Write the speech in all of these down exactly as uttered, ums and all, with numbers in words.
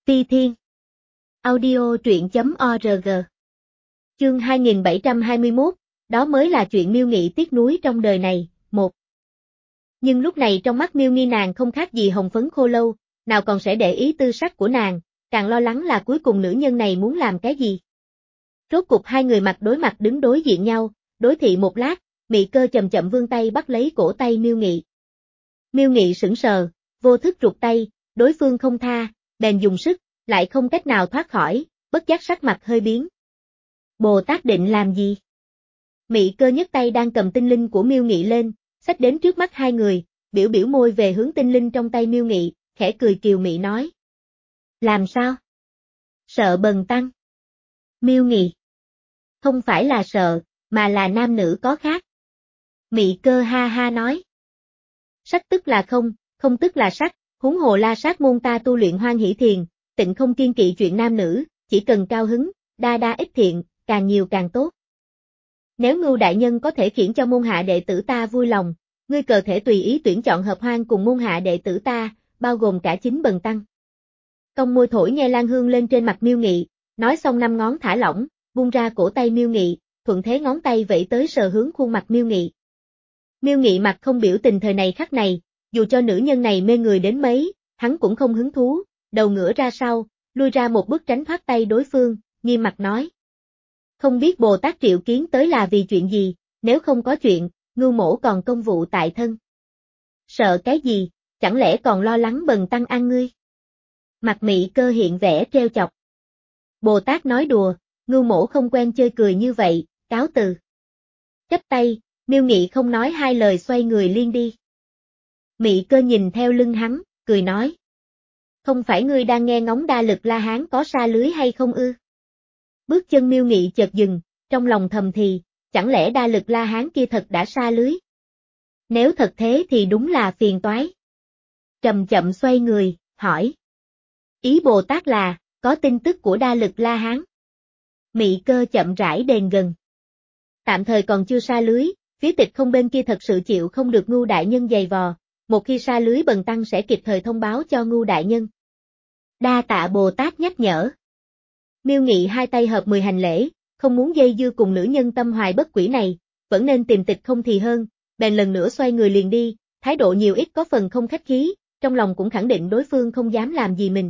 Ti Thiên. Audio truyện chấm org. Chương hai nghìn bảy trăm hai mươi mốt, đó mới là chuyện Miêu Nghị tiếc nuối trong đời này, một. Nhưng lúc này trong mắt Miêu Nghi nàng không khác gì hồng phấn khô lâu, nào còn sẽ để ý tư sắc của nàng, càng lo lắng là cuối cùng nữ nhân này muốn làm cái gì. Rốt cục hai người mặt đối mặt đứng đối diện nhau, đối thị một lát, Mị Cơ chậm chậm vươn tay bắt lấy cổ tay Miêu Nghị. Miêu Nghị sững sờ, vô thức rụt tay, đối phương không tha, bèn dùng sức, lại không cách nào thoát khỏi, bất giác sắc mặt hơi biến. Bồ Tát định làm gì? Mị Cơ nhấc tay đang cầm tinh linh của Miêu Nghị lên, xách đến trước mắt hai người, biểu biểu môi về hướng tinh linh trong tay Miêu Nghị, khẽ cười kiều mị nói. Làm sao? Sợ bần tăng. Miêu Nghị. Không phải là sợ, mà là nam nữ có khác. Mị Cơ ha ha nói. Sắc tức là không, không tức là sắc, huống hồ La Sát môn ta tu luyện Hoan Hỷ Thiền, tịnh không kiên kỵ chuyện nam nữ, chỉ cần cao hứng, đa đa ít thiện, càng nhiều càng tốt. Nếu Ngưu đại nhân có thể khiến cho môn hạ đệ tử ta vui lòng, ngươi cờ thể tùy ý tuyển chọn hợp hoan cùng môn hạ đệ tử ta, bao gồm cả chính bần tăng. Cong môi thổi nghe lan hương lên trên mặt Miêu Nghị, nói xong năm ngón thả lỏng, buông ra cổ tay Miêu Nghị, thuận thế ngón tay vẫy tới sờ hướng khuôn mặt Miêu Nghị. Miêu Nghị mặt không biểu tình thời này khắc này, dù cho nữ nhân này mê người đến mấy, hắn cũng không hứng thú, đầu ngửa ra sau, lui ra một bước tránh thoát tay đối phương, nghiêm mặt nói. Không biết Bồ Tát triệu kiến tới là vì chuyện gì, nếu không có chuyện, Ngưu mỗ còn công vụ tại thân. Sợ cái gì, chẳng lẽ còn lo lắng bần tăng ăn ngươi? Mặt Mị Cơ hiện vẻ trêu chọc. Bồ Tát nói đùa, Ngưu mỗ không quen chơi cười như vậy, cáo từ. Chắp tay, Miêu Nghị không nói hai lời xoay người liên đi. Mị Cơ nhìn theo lưng hắn, cười nói. Không phải ngươi đang nghe ngóng đa lực La Hán có sa lưới hay không ư? Bước chân Miêu Nghị chợt dừng, trong lòng thầm thì, chẳng lẽ đa lực La Hán kia thật đã sa lưới? Nếu thật thế thì đúng là phiền toái. Chậm chậm xoay người, hỏi. Ý Bồ Tát là, có tin tức của đa lực La Hán. Mị Cơ chậm rãi đền gần. Tạm thời còn chưa sa lưới, phía Tịch Không bên kia thật sự chịu không được Ngưu đại nhân giày vò, một khi sa lưới bần tăng sẽ kịp thời thông báo cho Ngưu đại nhân. Đa tạ Bồ Tát nhắc nhở. Miêu Nghị hai tay hợp mười hành lễ, không muốn dây dưa cùng nữ nhân tâm hoài bất quỷ này, vẫn nên tìm Tịch Không thì hơn, bèn lần nữa xoay người liền đi, thái độ nhiều ít có phần không khách khí, trong lòng cũng khẳng định đối phương không dám làm gì mình.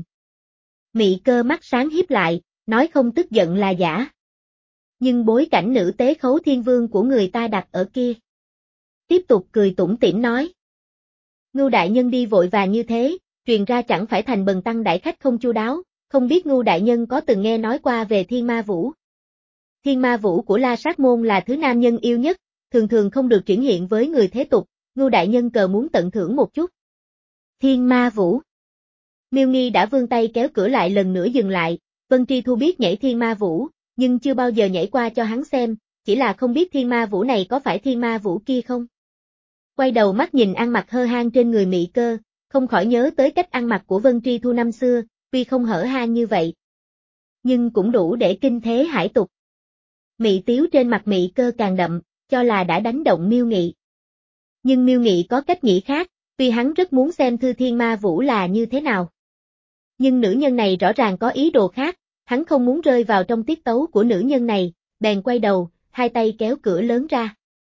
Mị Cơ mắt sáng hiếp lại, nói không tức giận là giả. Nhưng bối cảnh nữ tế Khấu Thiên Vương của người ta đặt ở kia. Tiếp tục cười tủm tỉm nói. Ngưu đại nhân đi vội vàng như thế, truyền ra chẳng phải thành bần tăng đại khách không chu đáo, không biết Ngưu đại nhân có từng nghe nói qua về Thiên Ma Vũ. Thiên Ma Vũ của La Sát môn là thứ nam nhân yêu nhất, thường thường không được triển hiện với người thế tục, Ngưu đại nhân cờ muốn tận thưởng một chút. Thiên Ma Vũ. Miêu Nghi đã vươn tay kéo cửa lại lần nữa dừng lại, Vân Tri Thu biết nhảy Thiên Ma Vũ, nhưng chưa bao giờ nhảy qua cho hắn xem, chỉ là không biết Thiên Ma Vũ này có phải Thiên Ma Vũ kia không. Quay đầu mắt nhìn ăn mặc hơ hang trên người Mị Cơ, không khỏi nhớ tới cách ăn mặc của Vân Tri Thu năm xưa, tuy không hở hang như vậy, nhưng cũng đủ để kinh thế hải tục. Mị tiếu trên mặt Mị Cơ càng đậm, cho là đã đánh động Miêu Nghị. Nhưng Miêu Nghị có cách nghĩ khác, tuy hắn rất muốn xem thư Thiên Ma Vũ là như thế nào. Nhưng nữ nhân này rõ ràng có ý đồ khác, hắn không muốn rơi vào trong tiết tấu của nữ nhân này, bèn quay đầu, hai tay kéo cửa lớn ra.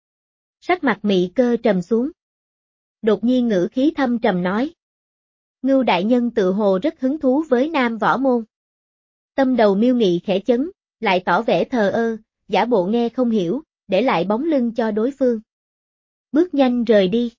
Sắc mặt Mị Cơ trầm xuống. Đột nhiên ngữ khí thâm trầm nói. Ngưu đại nhân tự hồ rất hứng thú với nam võ môn. Tâm đầu Miêu Nghị khẽ chấn, lại tỏ vẻ thờ ơ, giả bộ nghe không hiểu, để lại bóng lưng cho đối phương. Bước nhanh rời đi.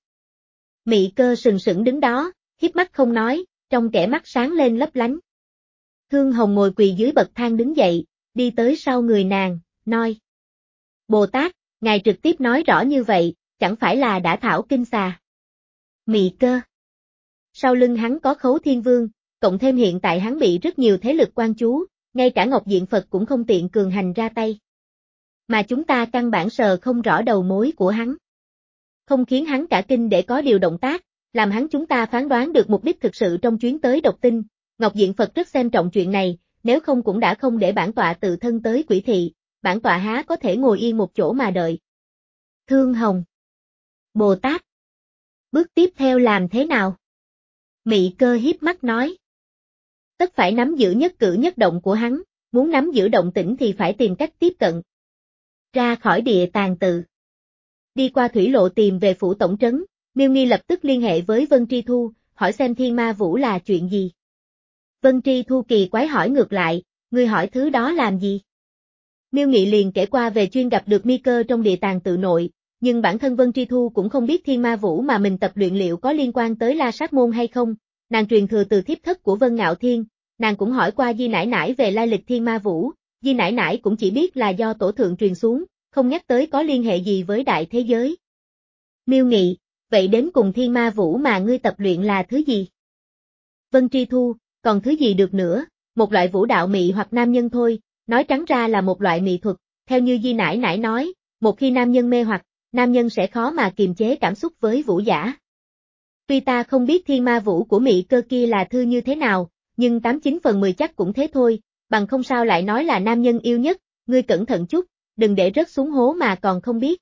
Mị Cơ sừng sững đứng đó, híp mắt không nói, trong kẻ mắt sáng lên lấp lánh. Hương Hồng ngồi quỳ dưới bậc thang đứng dậy, đi tới sau người nàng, nói. Bồ Tát, ngài trực tiếp nói rõ như vậy, chẳng phải là đã thảo kinh xà. Mị Cơ. Sau lưng hắn có Khấu Thiên Vương, cộng thêm hiện tại hắn bị rất nhiều thế lực quan chú, ngay cả Ngọc Diện Phật cũng không tiện cường hành ra tay. Mà chúng ta căn bản sờ không rõ đầu mối của hắn. Không khiến hắn cả kinh để có điều động tác, làm hắn chúng ta phán đoán được mục đích thực sự trong chuyến tới Độc Tinh. Ngọc Diện Phật rất xem trọng chuyện này, nếu không cũng đã không để bản tọa tự thân tới Quỷ Thị, bản tọa há có thể ngồi yên một chỗ mà đợi. Thương Hồng. Bồ Tát. Bước tiếp theo làm thế nào? Mị Cơ hiếp mắt nói. tất phải nắm giữ nhất cử nhất động của hắn, muốn nắm giữ động tĩnh thì phải tìm cách tiếp cận. Ra khỏi địa tàng tự. Đi qua thủy lộ tìm về phủ tổng trấn, Miêu Nghi lập tức liên hệ với Vân Tri Thu, hỏi xem Thiên Ma Vũ là chuyện gì. Vân Tri Thu kỳ quái hỏi ngược lại, ngươi hỏi thứ đó làm gì? Miêu Nghị liền kể qua về chuyên gặp được Mi Cơ trong địa tàng tự nội, nhưng bản thân Vân Tri Thu cũng không biết Thiên Ma Vũ mà mình tập luyện liệu có liên quan tới La Sát Môn hay không, nàng truyền thừa từ thiếp thất của Vân Ngạo Thiên, nàng cũng hỏi qua Di Nải Nải về lai lịch Thiên Ma Vũ, Di Nải Nải cũng chỉ biết là do tổ thượng truyền xuống, không nhắc tới có liên hệ gì với đại thế giới. Miêu Nghị, vậy đến cùng Thiên Ma Vũ mà ngươi tập luyện là thứ gì? Vân Tri Thu, còn thứ gì được nữa, một loại vũ đạo mị hoặc nam nhân thôi, nói trắng ra là một loại mỹ thuật, theo như Di Nải Nải nói, một khi nam nhân mê hoặc, nam nhân sẽ khó mà kiềm chế cảm xúc với vũ giả. Tuy ta không biết Thiên Ma Vũ của Mị Cơ kia là thư như thế nào, nhưng tám chín phần mười chắc cũng thế thôi, bằng không sao lại nói là nam nhân yêu nhất, ngươi cẩn thận chút, đừng để rớt xuống hố mà còn không biết.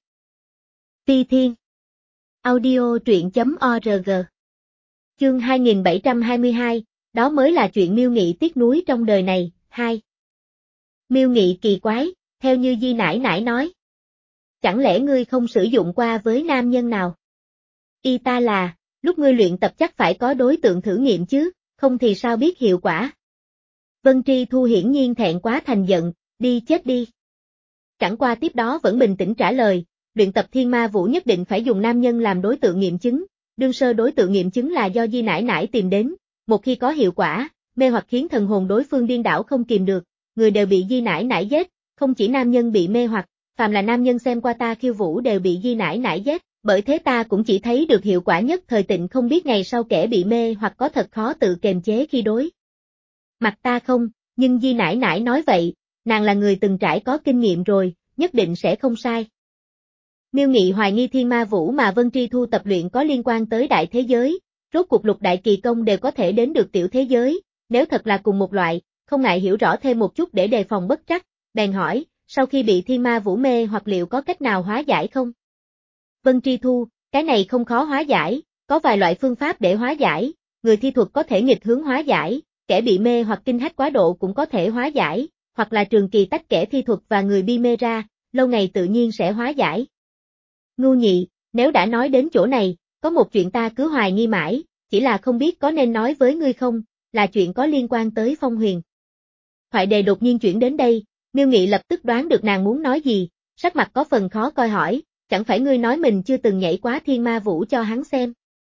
Phi Thiên Audio truyện.org Chương hai nghìn bảy trăm hai mươi hai, đó mới là chuyện Miêu Nghị tiếc nuối trong đời này, hai. Miêu Nghị kỳ quái, theo như Di Nải Nải nói. Chẳng lẽ ngươi không sử dụng qua với nam nhân nào? Y ta là, lúc ngươi luyện tập chắc phải có đối tượng thử nghiệm chứ, không thì sao biết hiệu quả? Vân Tri Thu hiển nhiên thẹn quá thành giận, đi chết đi. Chẳng qua tiếp đó vẫn bình tĩnh trả lời, luyện tập Thiên Ma Vũ nhất định phải dùng nam nhân làm đối tượng nghiệm chứng, đương sơ đối tượng nghiệm chứng là do Di Nải Nải tìm đến, một khi có hiệu quả, mê hoặc khiến thần hồn đối phương điên đảo không kìm được, người đều bị Di Nải Nải giết, không chỉ nam nhân bị mê hoặc, phàm là nam nhân xem qua ta khiêu vũ đều bị Di Nải Nải giết, bởi thế ta cũng chỉ thấy được hiệu quả nhất thời tịnh không biết ngày sau kẻ bị mê hoặc có thật khó tự kiềm chế khi đối mặt ta không, nhưng Di Nải Nải nói vậy, nàng là người từng trải có kinh nghiệm rồi, nhất định sẽ không sai. Miêu Nghị hoài nghi Thiên Ma Vũ mà Vân Tri Thu tập luyện có liên quan tới đại thế giới, rốt cuộc lục đại kỳ công đều có thể đến được tiểu thế giới, nếu thật là cùng một loại, không ngại hiểu rõ thêm một chút để đề phòng bất trắc, bèn hỏi, sau khi bị Thiên Ma Vũ mê hoặc liệu có cách nào hóa giải không? Vân Tri Thu, cái này không khó hóa giải, có vài loại phương pháp để hóa giải, người thi thuật có thể nghịch hướng hóa giải, kẻ bị mê hoặc kinh hách quá độ cũng có thể hóa giải, hoặc là trường kỳ tách kẻ thi thuật và người bi mê ra, lâu ngày tự nhiên sẽ hóa giải. Ngu nhị, nếu đã nói đến chỗ này, có một chuyện ta cứ hoài nghi mãi, chỉ là không biết có nên nói với ngươi không, là chuyện có liên quan tới Phong Huyền. Thoại đề đột nhiên chuyển đến đây, Miêu Nghị lập tức đoán được nàng muốn nói gì, sắc mặt có phần khó coi hỏi, chẳng phải ngươi nói mình chưa từng nhảy quá Thiên Ma Vũ cho hắn xem.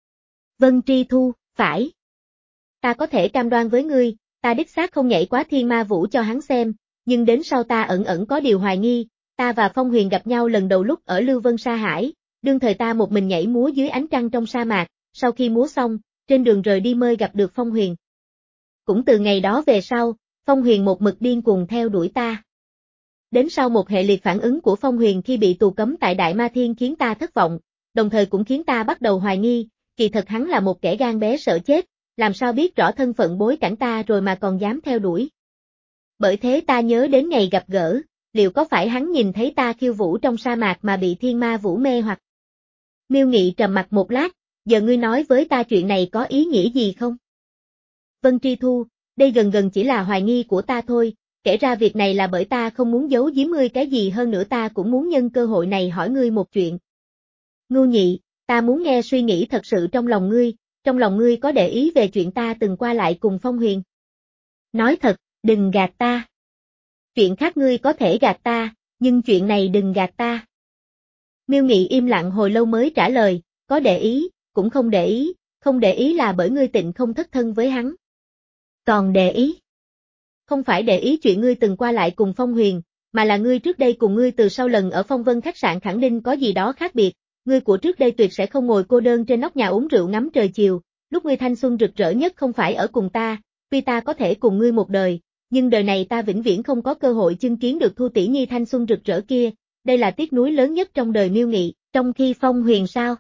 Vân Tri Thu, phải. Ta có thể cam đoan với ngươi, ta đích xác không nhảy quá Thiên Ma Vũ cho hắn xem, nhưng đến sau ta ẩn ẩn có điều hoài nghi, ta và Phong Huyền gặp nhau lần đầu lúc ở Lưu Vân Sa Hải, đương thời ta một mình nhảy múa dưới ánh trăng trong sa mạc, sau khi múa xong, trên đường rời đi mới gặp được Phong Huyền. Cũng từ ngày đó về sau, Phong Huyền một mực điên cuồng theo đuổi ta. Đến sau một hệ liệt phản ứng của Phong Huyền khi bị tù cấm tại Đại Ma Thiên khiến ta thất vọng, đồng thời cũng khiến ta bắt đầu hoài nghi, kỳ thật hắn là một kẻ gan bé sợ chết, làm sao biết rõ thân phận bối cảnh ta rồi mà còn dám theo đuổi. Bởi thế ta nhớ đến ngày gặp gỡ, liệu có phải hắn nhìn thấy ta khiêu vũ trong sa mạc mà bị Thiên Ma Vũ mê hoặc? Miêu Nghị trầm mặt một lát, giờ ngươi nói với ta chuyện này có ý nghĩa gì không? Vân Tri Thu, đây gần gần chỉ là hoài nghi của ta thôi, kể ra việc này là bởi ta không muốn giấu giếm ngươi cái gì hơn nữa ta cũng muốn nhân cơ hội này hỏi ngươi một chuyện. Ngu nhị, ta muốn nghe suy nghĩ thật sự trong lòng ngươi, trong lòng ngươi có để ý về chuyện ta từng qua lại cùng Phong Huyền. Nói thật, đừng gạt ta. Chuyện khác ngươi có thể gạt ta, nhưng chuyện này đừng gạt ta. Miêu Nghị im lặng hồi lâu mới trả lời, có để ý, cũng không để ý, không để ý là bởi ngươi tịnh không thất thân với hắn. Còn để ý? Không phải để ý chuyện ngươi từng qua lại cùng Phong Huyền, mà là ngươi trước đây cùng ngươi từ sau lần ở Phong Vân khách sạn khẳng định có gì đó khác biệt, ngươi của trước đây tuyệt sẽ không ngồi cô đơn trên nóc nhà uống rượu ngắm trời chiều, lúc ngươi thanh xuân rực rỡ nhất không phải ở cùng ta, tuy ta có thể cùng ngươi một đời, nhưng đời này ta vĩnh viễn không có cơ hội chứng kiến được Thu tỷ nhi thanh xuân rực rỡ kia, đây là tiếc nuối lớn nhất trong đời Miêu Nghị, trong khi Phong Huyền sao?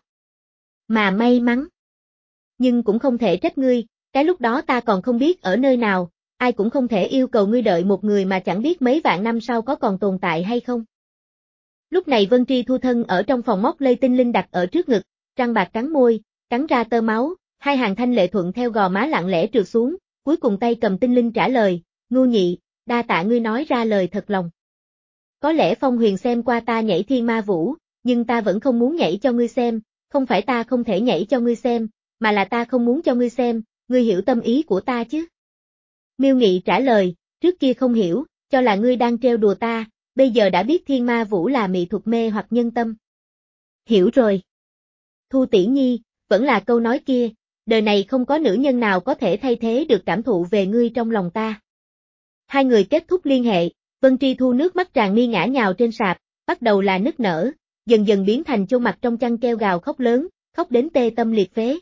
Mà may mắn. Nhưng cũng không thể trách ngươi, cái lúc đó ta còn không biết ở nơi nào, ai cũng không thể yêu cầu ngươi đợi một người mà chẳng biết mấy vạn năm sau có còn tồn tại hay không. Lúc này Vân Tri Thu thân ở trong phòng móc lây tinh linh đặt ở trước ngực, răng bạc cắn môi, cắn ra tơ máu, hai hàng thanh lệ thuận theo gò má lặng lẽ trượt xuống, cuối cùng tay cầm tinh linh trả lời, Ngưu Nhị, đa tạ ngươi nói ra lời thật lòng. Có lẽ Phong Huyền xem qua ta nhảy thiên ma vũ, nhưng ta vẫn không muốn nhảy cho ngươi xem, không phải ta không thể nhảy cho ngươi xem, mà là ta không muốn cho ngươi xem, ngươi hiểu tâm ý của ta chứ? Miêu Nghị trả lời, trước kia không hiểu, cho là ngươi đang trêu đùa ta, bây giờ đã biết thiên ma vũ là mỹ thuật mê hoặc nhân tâm. Hiểu rồi. Thu Tỷ Nhi, vẫn là câu nói kia, đời này không có nữ nhân nào có thể thay thế được cảm thụ về ngươi trong lòng ta. Hai người kết thúc liên hệ, Vân Tri Thu nước mắt tràn mi ngã nhào trên sạp, bắt đầu là nức nở, dần dần biến thành chôn mặt trong chăn kêu gào khóc lớn, khóc đến tê tâm liệt phế.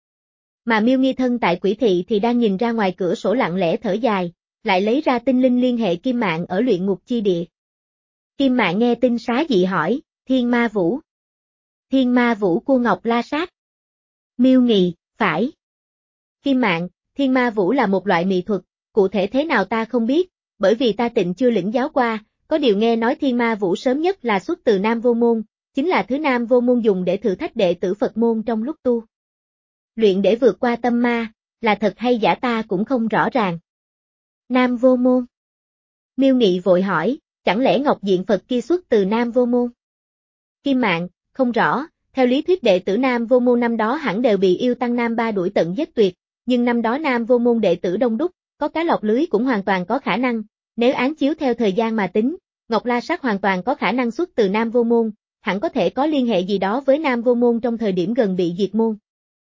Mà Miêu Nghi thân tại Quỷ Thị thì đang nhìn ra ngoài cửa sổ lặng lẽ thở dài, lại lấy ra tinh linh liên hệ Kim Mạn ở luyện ngục chi địa. Kim Mạn nghe tin xá dị hỏi, Thiên Ma Vũ. Thiên Ma Vũ của Ngọc La Sát. Miêu Nghi, phải. Kim Mạn, Thiên Ma Vũ là một loại mỹ thuật, cụ thể thế nào ta không biết, bởi vì ta tịnh chưa lĩnh giáo qua, có điều nghe nói Thiên Ma Vũ sớm nhất là xuất từ Nam Vô Môn, chính là thứ Nam Vô Môn dùng để thử thách đệ tử Phật môn trong lúc tu luyện để vượt qua tâm ma, là thật hay giả ta cũng không rõ ràng. Nam Vô Môn. Miêu Nghị vội hỏi, chẳng lẽ Ngọc Diện Phật kia xuất từ Nam Vô Môn? Kim Mạn, không rõ, theo lý thuyết đệ tử Nam Vô Môn năm đó hẳn đều bị yêu tăng Nam Ba đuổi tận giết tuyệt, nhưng năm đó Nam Vô Môn đệ tử đông đúc, có cá lọt lưới cũng hoàn toàn có khả năng, nếu án chiếu theo thời gian mà tính, Ngọc La Sát hoàn toàn có khả năng xuất từ Nam Vô Môn, hẳn có thể có liên hệ gì đó với Nam Vô Môn trong thời điểm gần bị diệt môn.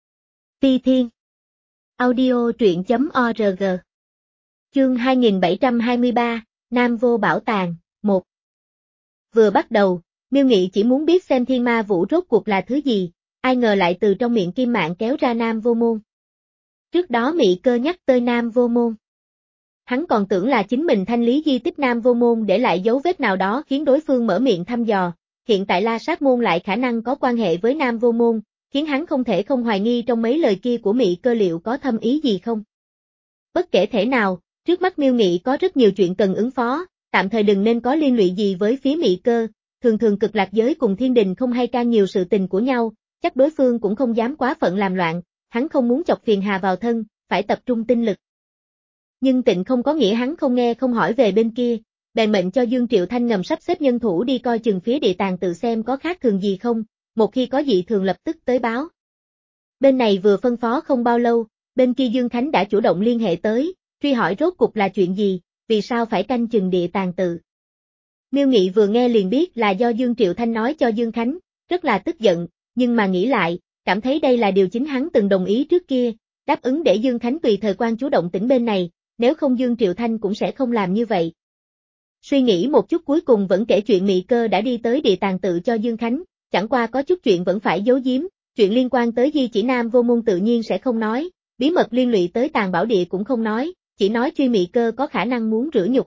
Ti Thiên. Audio truyện chấm org. Chương hai nghìn bảy trăm hai mươi ba, Nam Vô Bảo Tàng, một. Vừa bắt đầu, Miêu Nghị chỉ muốn biết xem Thiên Ma Vũ rốt cuộc là thứ gì, ai ngờ lại từ trong miệng Kim Mạn kéo ra Nam Vô Môn. Trước đó Mị Cơ nhắc tới Nam Vô Môn. Hắn còn tưởng là chính mình thanh lý di tích Nam Vô Môn để lại dấu vết nào đó khiến đối phương mở miệng thăm dò, hiện tại La Sát Môn lại khả năng có quan hệ với Nam Vô Môn, khiến hắn không thể không hoài nghi trong mấy lời kia của Mị Cơ liệu có thâm ý gì không. Bất kể thể nào, trước mắt Miêu Nghị có rất nhiều chuyện cần ứng phó, tạm thời đừng nên có liên lụy gì với phía Mị Cơ, thường thường Cực Lạc giới cùng Thiên Đình không hay can nhiều sự tình của nhau, chắc đối phương cũng không dám quá phận làm loạn, hắn không muốn chọc phiền hà vào thân, phải tập trung tinh lực. Nhưng Tịnh không có nghĩa hắn không nghe không hỏi về bên kia, bèn mệnh cho Dương Triệu Thanh ngầm sắp xếp nhân thủ đi coi chừng phía địa tàng tự xem có khác thường gì không, một khi có dị thường lập tức tới báo. Bên này vừa phân phó không bao lâu, bên kia Dương Khánh đã chủ động liên hệ tới, truy hỏi rốt cục là chuyện gì, vì sao phải canh chừng địa tàng tự. Miêu Nghị vừa nghe liền biết là do Dương Triệu Thanh nói cho Dương Khánh, rất là tức giận, nhưng mà nghĩ lại, cảm thấy đây là điều chính hắn từng đồng ý trước kia, đáp ứng để Dương Khánh tùy thời quan chủ động tỉnh bên này, nếu không Dương Triệu Thanh cũng sẽ không làm như vậy. Suy nghĩ một chút cuối cùng vẫn kể chuyện Mị Cơ đã đi tới địa tàng tự cho Dương Khánh, chẳng qua có chút chuyện vẫn phải giấu giếm, chuyện liên quan tới di chỉ Nam Vô Môn tự nhiên sẽ không nói, bí mật liên lụy tới Tàng Bảo Địa cũng không nói, chỉ nói truy Mị Cơ có khả năng muốn rửa nhục.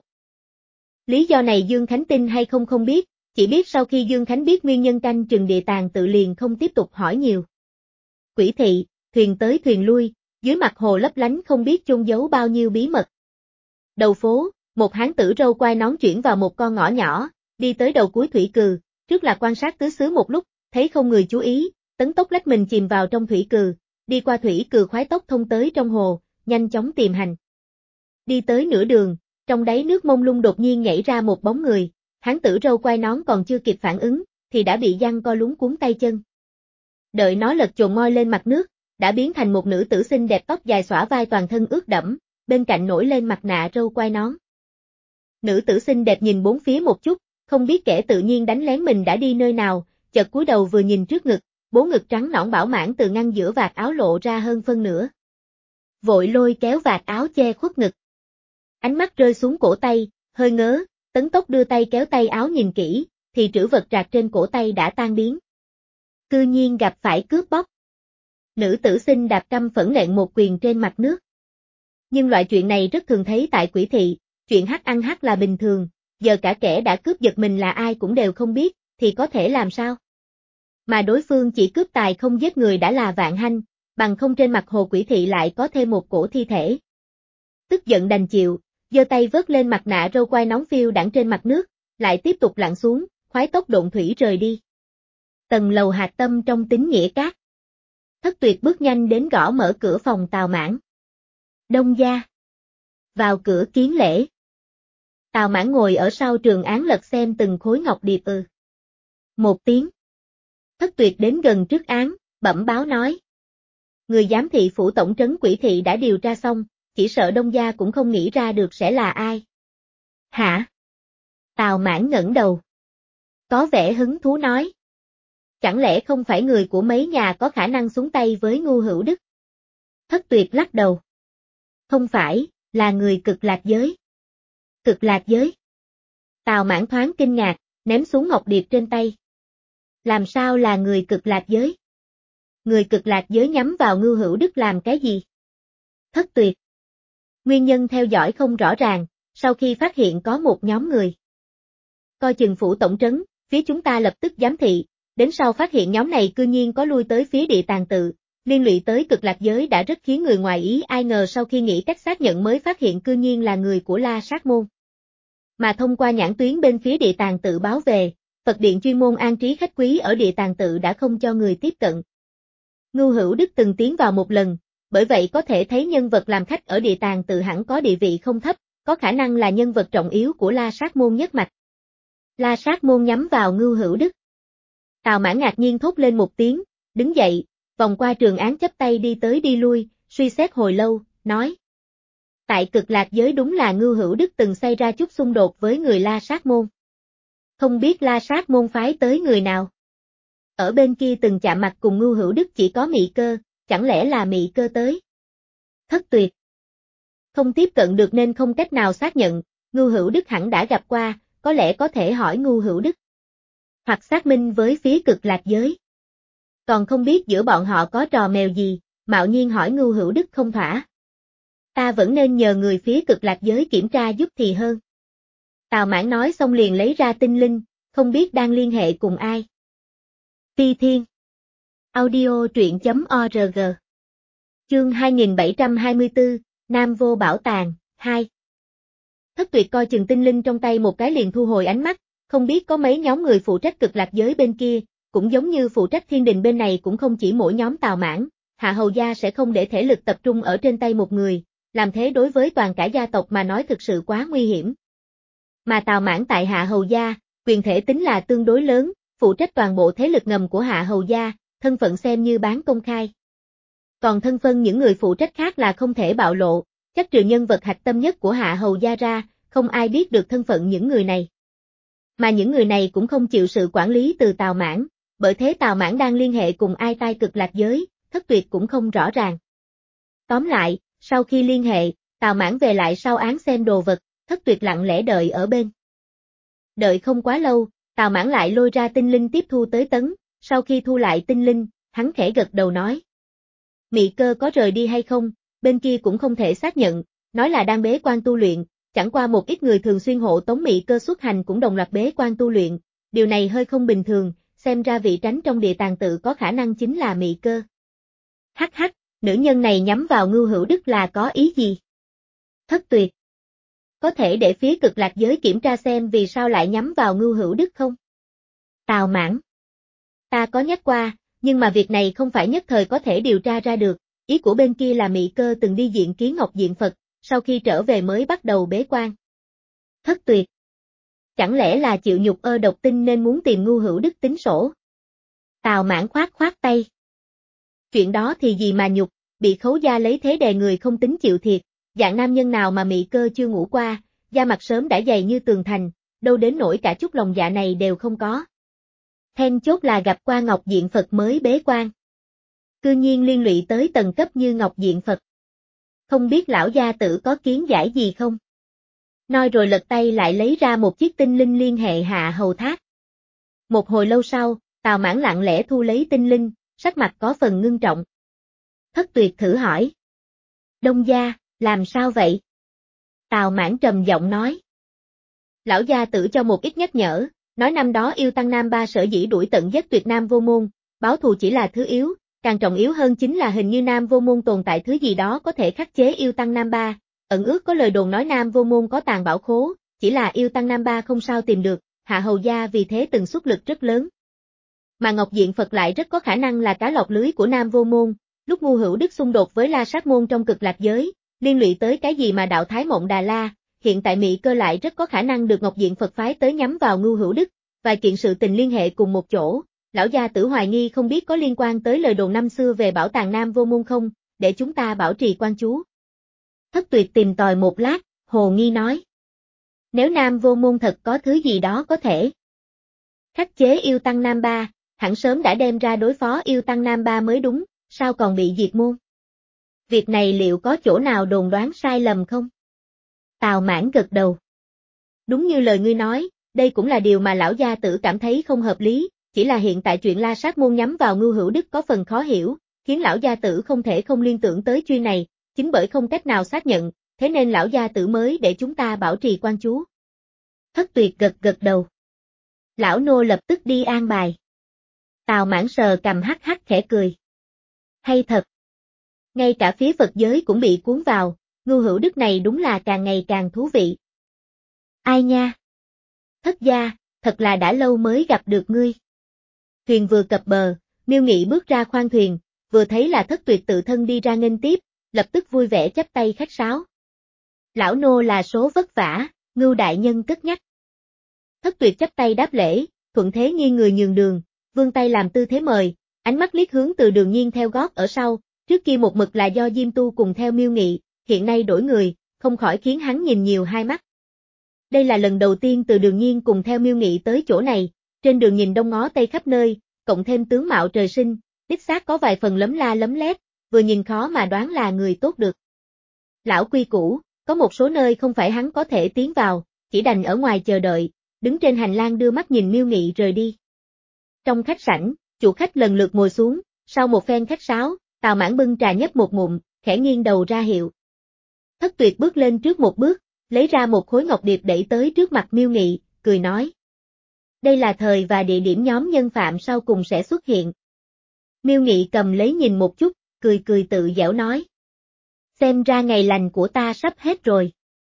Lý do này Dương Khánh tin hay không không biết, chỉ biết sau khi Dương Khánh biết nguyên nhân canh chừng địa tàng tự liền không tiếp tục hỏi nhiều. Quỷ Thị, thuyền tới thuyền lui, dưới mặt hồ lấp lánh không biết chôn giấu bao nhiêu bí mật. Đầu phố, một hán tử râu quai nón chuyển vào một con ngõ nhỏ, đi tới đầu cuối thủy cừ, trước là quan sát tứ xứ một lúc, thấy không người chú ý, tấn tốc lách mình chìm vào trong thủy cừ, đi qua thủy cừ khoái tốc thông tới trong hồ, nhanh chóng tìm hành. Đi tới nửa đường, trong đáy nước mông lung đột nhiên nhảy ra một bóng người, hán tử râu quai nón còn chưa kịp phản ứng, thì đã bị giăng co lúng cuốn tay chân. Đợi nó lật chồn ngoi lên mặt nước, đã biến thành một nữ tử xinh đẹp tóc dài xõa vai toàn thân ướt đẫm, bên cạnh nổi lên mặt nạ râu quai nón. Nữ tử xinh đẹp nhìn bốn phía một chút, không biết kẻ tự nhiên đánh lén mình đã đi nơi nào, chợt cúi đầu vừa nhìn trước ngực, bố ngực trắng nõn bảo mãn từ ngăn giữa vạt áo lộ ra hơn phân nửa. Vội lôi kéo vạt áo che khuất ngực. Ánh mắt rơi xuống cổ tay, hơi ngớ, tấn tốc đưa tay kéo tay áo nhìn kỹ, thì trữ vật rạc trên cổ tay đã tan biến. Cư nhiên gặp phải cướp bóc. Nữ tử xinh đạp căm phẫn nện một quyền trên mặt nước. Nhưng loại chuyện này rất thường thấy tại Quỷ Thị, chuyện hắc ăn hắc là bình thường, giờ cả kẻ đã cướp giật mình là ai cũng đều không biết, thì có thể làm sao? Mà đối phương chỉ cướp tài không giết người đã là vạn hanh, bằng không trên mặt hồ Quỷ Thị lại có thêm một cổ thi thể. Tức giận đành chịu, giơ tay vớt lên mặt nạ râu quai nón phiêu đãng trên mặt nước, lại tiếp tục lặn xuống, khoái tốc độn thủy rời đi. Tầng lầu hạt tâm trong Tín Nghĩa Cát. Thất Tuyệt bước nhanh đến gõ mở cửa phòng Tào Mãn. Đông gia. Vào cửa kiến lễ. Tào Mãn ngồi ở sau Trường Án lật xem từng khối ngọc điệp ừ. Một tiếng. Thất Tuyệt đến gần trước án, bẩm báo nói. Người giám thị phủ tổng trấn Quỷ Thị đã điều tra xong, chỉ sợ Đông gia cũng không nghĩ ra được sẽ là ai. Hả? Tào Mãn ngẩng đầu. Có vẻ hứng thú nói. Chẳng lẽ không phải người của mấy nhà có khả năng xuống tay với Ngưu Hữu Đức? Thất Tuyệt lắc đầu. Không phải, là người Cực Lạc giới. Cực Lạc giới? Tào Mãn thoáng kinh ngạc, ném xuống ngọc điệp trên tay. Làm sao là người Cực Lạc giới? Người Cực Lạc giới nhắm vào Ngưu Hữu Đức làm cái gì? Thất Tuyệt. Nguyên nhân theo dõi không rõ ràng, sau khi phát hiện có một nhóm người. Coi chừng phủ tổng trấn, phía chúng ta lập tức giám thị, đến sau phát hiện nhóm này cư nhiên có lui tới phía Địa Tàng tự, liên lụy tới Cực Lạc giới đã rất khiến người ngoài ý, ai ngờ sau khi nghĩ cách xác nhận mới phát hiện cư nhiên là người của La Sát môn. Mà thông qua nhãn tuyến bên phía Địa Tàng tự báo về, Phật điện chuyên môn an trí khách quý ở Địa Tàng tự đã không cho người tiếp cận. Ngưu Hữu Đức từng tiến vào một lần, bởi vậy có thể thấy nhân vật làm khách ở Địa Tàng tự hẳn có địa vị không thấp, có khả năng là nhân vật trọng yếu của La Sát môn nhất mạch. La Sát môn nhắm vào Ngưu Hữu Đức. Tào Mãn ngạc nhiên thốt lên một tiếng, đứng dậy, vòng qua Trường Án chắp tay đi tới đi lui, suy xét hồi lâu, nói. Tại Cực Lạc giới đúng là Ngưu Hữu Đức từng xảy ra chút xung đột với người La Sát môn. Không biết La Sát môn phái tới người nào? Ở bên kia từng chạm mặt cùng Ngưu Hữu Đức chỉ có Mị Cơ, chẳng lẽ là Mị Cơ tới? Thất Tuyệt. Không tiếp cận được nên không cách nào xác nhận, Ngưu Hữu Đức hẳn đã gặp qua, có lẽ có thể hỏi Ngưu Hữu Đức. Hoặc xác minh với phía Cực Lạc giới. Còn không biết giữa bọn họ có trò mèo gì, mạo nhiên hỏi Ngưu Hữu Đức không thỏa. Ta vẫn nên nhờ người phía Cực Lạc giới kiểm tra giúp thì hơn. Tào Mãn nói xong liền lấy ra tinh linh, không biết đang liên hệ cùng ai. Ti Thiên. Audio truyện chấm org. Chương hai nghìn bảy trăm hai mươi tư, Nam Vô Bảo Tàng, hai. Thất Tuyệt coi chừng tinh linh trong tay một cái liền thu hồi ánh mắt, không biết có mấy nhóm người phụ trách Cực Lạc giới bên kia, cũng giống như phụ trách Thiên Đình bên này cũng không chỉ mỗi nhóm Tào Mãn, Hạ Hầu gia sẽ không để thể lực tập trung ở trên tay một người, làm thế đối với toàn cả gia tộc mà nói thực sự quá nguy hiểm. Mà Tào Mãn tại Hạ Hầu gia, quyền thể tính là tương đối lớn, phụ trách toàn bộ thế lực ngầm của Hạ Hầu gia, thân phận xem như bán công khai. Còn thân phân những người phụ trách khác là không thể bạo lộ, chắc trừ nhân vật hạch tâm nhất của Hạ Hầu gia ra, không ai biết được thân phận những người này. Mà những người này cũng không chịu sự quản lý từ Tào Mãn, bởi thế Tào Mãn đang liên hệ cùng ai tai Cực Lạc giới, Thất Tuyệt cũng không rõ ràng. Tóm lại, sau khi liên hệ, Tào Mãn về lại sau án xem đồ vật, Thất Tuyệt lặng lẽ đợi ở bên. Đợi không quá lâu, Tào Mãn lại lôi ra tinh linh tiếp thu tới tấn, sau khi thu lại tinh linh, hắn khẽ gật đầu nói. Mị Cơ có rời đi hay không, bên kia cũng không thể xác nhận, nói là đang bế quan tu luyện, chẳng qua một ít người thường xuyên hộ tống Mị Cơ xuất hành cũng đồng loạt bế quan tu luyện, điều này hơi không bình thường, xem ra vị tránh trong Địa Tàng tự có khả năng chính là Mị Cơ. Hắc hắc, nữ nhân này nhắm vào Ngưu Hữu Đức là có ý gì? Thất Tuyệt. Có thể để phía Cực Lạc giới kiểm tra xem vì sao lại nhắm vào Ngưu Hữu Đức không? Tào Mãn. Ta có nhắc qua, nhưng mà việc này không phải nhất thời có thể điều tra ra được, ý của bên kia là Mị Cơ từng đi diện kiến Ngọc Diện Phật, sau khi trở về mới bắt đầu bế quan. Thất Tuyệt. Chẳng lẽ là chịu nhục ơ độc tinh nên muốn tìm Ngưu Hữu Đức tính sổ? Tào Mãn khoát khoát tay. Chuyện đó thì gì mà nhục, bị Khấu gia lấy thế đè người không tính chịu thiệt, dạng nam nhân nào mà Mị Cơ chưa ngủ qua, da mặt sớm đã dày như tường thành, đâu đến nỗi cả chút lòng dạ này đều không có. Then chốt là gặp qua Ngọc Diện Phật mới bế quan. Cư nhiên liên lụy tới tầng cấp như Ngọc Diện Phật. Không biết lão gia tử có kiến giải gì không? Nói rồi lật tay lại lấy ra một chiếc tinh linh liên hệ Hạ Hầu Thác. Một hồi lâu sau, Tào Mãn lặng lẽ thu lấy tinh linh, sắc mặt có phần ngưng trọng. Thất Tuyệt thử hỏi. Đông gia, làm sao vậy? Tào Mãn trầm giọng nói. Lão gia tử cho một ít nhắc nhở, nói năm đó Yêu Tăng Nam Ba sở dĩ đuổi tận giết tuyệt Nam Vô Môn, báo thù chỉ là thứ yếu, càng trọng yếu hơn chính là hình như Nam Vô Môn tồn tại thứ gì đó có thể khắc chế Yêu Tăng Nam Ba, ẩn ước có lời đồn nói Nam Vô Môn có tàng bảo khố, chỉ là Yêu Tăng Nam Ba không sao tìm được, Hạ Hầu gia vì thế từng xuất lực rất lớn. Mà Ngọc Diện Phật lại rất có khả năng là cá lọt lưới của Nam Vô Môn, lúc Ngưu Hữu Đức xung đột với La Sát môn trong Cực Lạc giới, liên lụy tới cái gì mà đạo Thái Mộng Đà La, hiện tại Mị Cơ lại rất có khả năng được Ngọc Diện Phật phái tới nhắm vào Ngưu Hữu Đức, và kiện sự tình liên hệ cùng một chỗ, lão gia tử hoài nghi không biết có liên quan tới lời đồn năm xưa về bảo tàng Nam Vô Môn không, để chúng ta bảo trì quan chú. Thất Tuyệt tìm tòi một lát, hồ nghi nói. Nếu Nam Vô Môn thật có thứ gì đó có thể khắc chế yêu tăng Nam Ba, hẳn sớm đã đem ra đối phó yêu tăng Nam Ba mới đúng, sao còn bị diệt môn? Việc này liệu có chỗ nào đồn đoán sai lầm không? Tào Mãn gật đầu. Đúng như lời ngươi nói, đây cũng là điều mà lão gia tử cảm thấy không hợp lý, chỉ là hiện tại chuyện La Sát môn nhắm vào Ngưu Hữu Đức có phần khó hiểu, khiến lão gia tử không thể không liên tưởng tới chuyện này, chính bởi không cách nào xác nhận, thế nên lão gia tử mới để chúng ta bảo trì quan chú. Thất Tuyệt gật gật đầu. Lão nô lập tức đi an bài. Tào Mãn sờ cầm hắc hắc khẽ cười. Hay thật. Ngay cả phía Phật giới cũng bị cuốn vào, Ngưu Hữu Đức này đúng là càng ngày càng thú vị. Ai nha? Thất gia, thật là đã lâu mới gặp được ngươi. Thuyền vừa cập bờ, Miêu Nghị bước ra khoang thuyền, vừa thấy là Thất Tuyệt tự thân đi ra nghênh tiếp, lập tức vui vẻ chắp tay khách sáo. Lão nô là số vất vả, Ngưu đại nhân cất nhắc. Thất Tuyệt chắp tay đáp lễ, thuận thế nghiêng người nhường đường, vươn tay làm tư thế mời, ánh mắt liếc hướng Từ Đường Nhiên theo gót ở sau, trước kia một mực là do Diêm Tu cùng theo Miêu Nghị, hiện nay đổi người, không khỏi khiến hắn nhìn nhiều hai mắt. Đây là lần đầu tiên Từ Đường Nhiên cùng theo Miêu Nghị tới chỗ này, trên đường nhìn đông ngó tây khắp nơi, cộng thêm tướng mạo trời sinh, đích xác có vài phần lấm la lấm lét, vừa nhìn khó mà đoán là người tốt được. Lão quy củ, có một số nơi không phải hắn có thể tiến vào, chỉ đành ở ngoài chờ đợi, đứng trên hành lang đưa mắt nhìn Miêu Nghị rời đi. Trong khách sảnh, chủ khách lần lượt ngồi xuống, sau một phen khách sáo, Tào Mãn bưng trà nhấp một ngụm, khẽ nghiêng đầu ra hiệu. Thất Tuyệt bước lên trước một bước, lấy ra một khối ngọc điệp đẩy tới trước mặt Miêu Nghị, cười nói. Đây là thời và địa điểm nhóm nhân phạm sau cùng sẽ xuất hiện. Miêu Nghị cầm lấy nhìn một chút, cười cười tự giễu nói. Xem ra ngày lành của ta sắp hết rồi.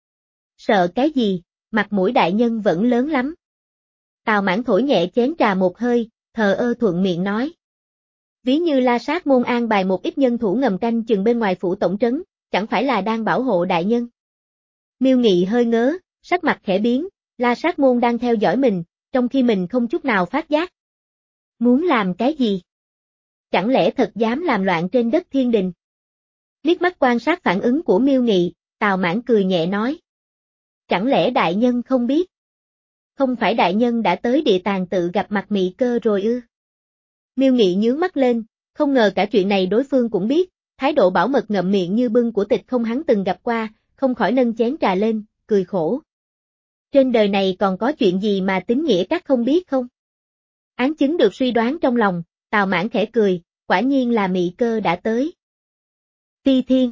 Sợ cái gì, mặt mũi đại nhân vẫn lớn lắm. Tào Mãn thổi nhẹ chén trà một hơi, thờ ơ thuận miệng nói. Ví như La Sát môn an bài một ít nhân thủ ngầm canh chừng bên ngoài phủ tổng trấn, chẳng phải là đang bảo hộ đại nhân. Miêu Nghị hơi ngớ, sắc mặt khẽ biến, La Sát môn đang theo dõi mình, trong khi mình không chút nào phát giác. Muốn làm cái gì? Chẳng lẽ thật dám làm loạn trên đất thiên đình? Liếc mắt quan sát phản ứng của Miêu Nghị, Tào Mãn cười nhẹ nói. Chẳng lẽ đại nhân không biết? Không phải đại nhân đã tới địa tàng tự gặp mặt Mị Cơ rồi ư? Miêu Nghị nhướng mắt lên, không ngờ cả chuyện này đối phương cũng biết, thái độ bảo mật ngậm miệng như bưng của tịch không hắn từng gặp qua, không khỏi nâng chén trà lên, cười khổ. Trên đời này còn có chuyện gì mà Tín Nghĩa Các không biết không? Án chứng được suy đoán trong lòng, Tào Mãn khẽ cười, quả nhiên là Mị Cơ đã tới. Phi Thiên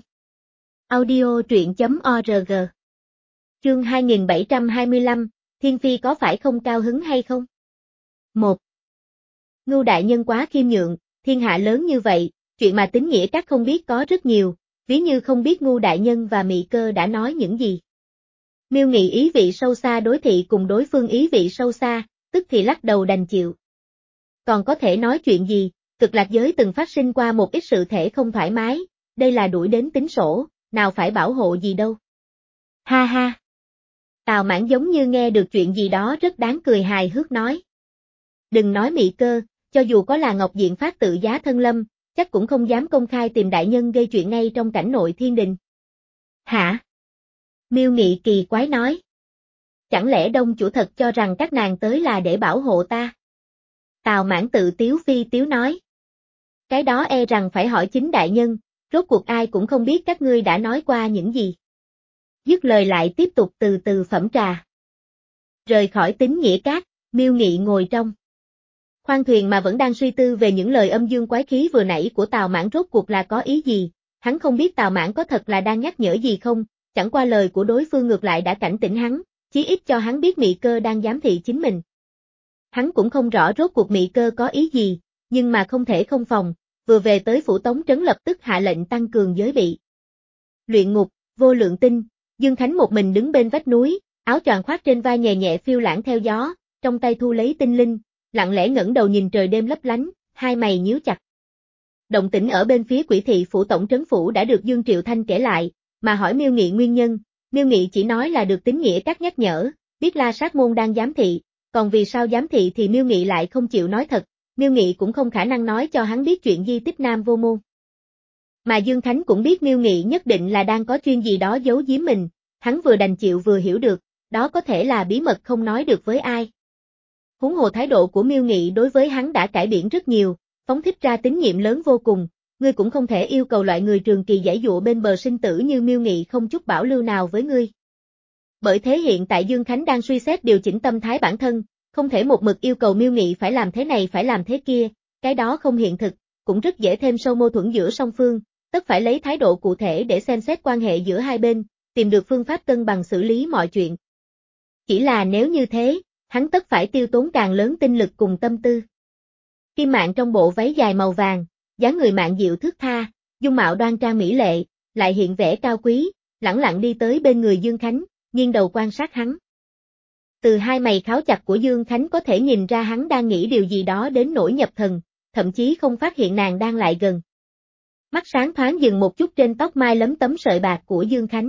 Audio truyện chấm org Chương hai nghìn bảy trăm hai mươi lăm, Thiên Phi có phải không cao hứng hay không? một. Ngưu đại nhân quá khiêm nhượng, thiên hạ lớn như vậy, chuyện mà Tín Nghĩa Các không biết có rất nhiều, ví như không biết Ngưu đại nhân và Mị Cơ đã nói những gì. Miêu Nghị ý vị sâu xa đối thị cùng đối phương ý vị sâu xa, tức thì lắc đầu đành chịu. Còn có thể nói chuyện gì, Cực Lạc giới từng phát sinh qua một ít sự thể không thoải mái, đây là đuổi đến tính sổ, nào phải bảo hộ gì đâu. Ha ha. Tào Mãn giống như nghe được chuyện gì đó rất đáng cười hài hước nói. Đừng nói Mị Cơ, cho dù có là Ngọc Diện Phát tự giá thân lâm, chắc cũng không dám công khai tìm đại nhân gây chuyện ngay trong cảnh nội thiên đình. Hả? Miêu Nghị kỳ quái nói. Chẳng lẽ Đông chủ thật cho rằng các nàng tới là để bảo hộ ta? Tào Mãn tự tiếu phi tiếu nói. Cái đó e rằng phải hỏi chính đại nhân, rốt cuộc ai cũng không biết các ngươi đã nói qua những gì. Dứt lời lại tiếp tục từ từ phẩm trà. Rời khỏi Tín Nghĩa Các, Miêu Nghị ngồi trong khoang thuyền mà vẫn đang suy tư về những lời âm dương quái khí vừa nãy của Tào Mãn rốt cuộc là có ý gì, hắn không biết Tào Mãn có thật là đang nhắc nhở gì không, chẳng qua lời của đối phương ngược lại đã cảnh tỉnh hắn, chí ít cho hắn biết Mị Cơ đang giám thị chính mình. Hắn cũng không rõ rốt cuộc Mị Cơ có ý gì, nhưng mà không thể không phòng, vừa về tới phủ Tống trấn lập tức hạ lệnh tăng cường giới bị. Luyện ngục, Vô Lượng Tinh, Dương Khánh một mình đứng bên vách núi, áo choàng khoác trên vai nhẹ nhẹ phiêu lãng theo gió, trong tay thu lấy tinh linh, lặng lẽ ngẩng đầu nhìn trời đêm lấp lánh, hai mày nhíu chặt. Động tĩnh ở bên phía Quỷ thị phủ tổng trấn phủ đã được Dương Triệu Thanh kể lại, mà hỏi Miêu Nghị nguyên nhân, Miêu Nghị chỉ nói là được Tín Nghĩa Các nhắc nhở, biết La Sát Môn đang giám thị, còn vì sao giám thị thì Miêu Nghị lại không chịu nói thật, Miêu Nghị cũng không khả năng nói cho hắn biết chuyện di tích Nam Vô Môn. Mà Dương Khánh cũng biết Miêu Nghị nhất định là đang có chuyên gì đó giấu giếm mình, hắn vừa đành chịu vừa hiểu được, đó có thể là bí mật không nói được với ai. Huống hồ thái độ của Miêu Nghị đối với hắn đã cải biến rất nhiều, phóng thích ra tín nhiệm lớn vô cùng, ngươi cũng không thể yêu cầu loại người trường kỳ giãy dụa bên bờ sinh tử như Miêu Nghị không chút bảo lưu nào với ngươi. Bởi thế hiện tại Dương Khánh đang suy xét điều chỉnh tâm thái bản thân, không thể một mực yêu cầu Miêu Nghị phải làm thế này phải làm thế kia, cái đó không hiện thực, cũng rất dễ thêm sâu mâu thuẫn giữa song phương, tất phải lấy thái độ cụ thể để xem xét quan hệ giữa hai bên, tìm được phương pháp cân bằng xử lý mọi chuyện. Chỉ là nếu như thế, hắn tất phải tiêu tốn càng lớn tinh lực cùng tâm tư. Kim Mạn trong bộ váy dài màu vàng, dáng người mạn dịu thướt tha, dung mạo đoan trang mỹ lệ, lại hiện vẻ cao quý, lẳng lặng đi tới bên người Dương Khánh, nghiêng đầu quan sát hắn. Từ hai mày kháo chặt của Dương Khánh có thể nhìn ra hắn đang nghĩ điều gì đó đến nỗi nhập thần, thậm chí không phát hiện nàng đang lại gần. Mắt sáng thoáng dừng một chút trên tóc mai lấm tấm sợi bạc của Dương Khánh.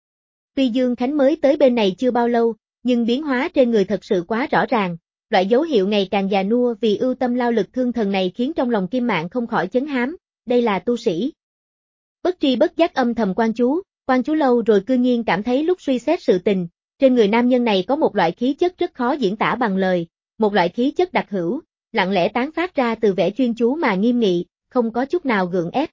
Tuy Dương Khánh mới tới bên này chưa bao lâu, nhưng biến hóa trên người thật sự quá rõ ràng, loại dấu hiệu ngày càng già nua vì ưu tâm lao lực thương thần này khiến trong lòng Kim Mạn không khỏi chấn hám, đây là tu sĩ. Bất tri bất giác âm thầm quan chú, quan chú lâu rồi cư nhiên cảm thấy lúc suy xét sự tình, trên người nam nhân này có một loại khí chất rất khó diễn tả bằng lời, một loại khí chất đặc hữu, lặng lẽ tán phát ra từ vẻ chuyên chú mà nghiêm nghị, không có chút nào gượng ép.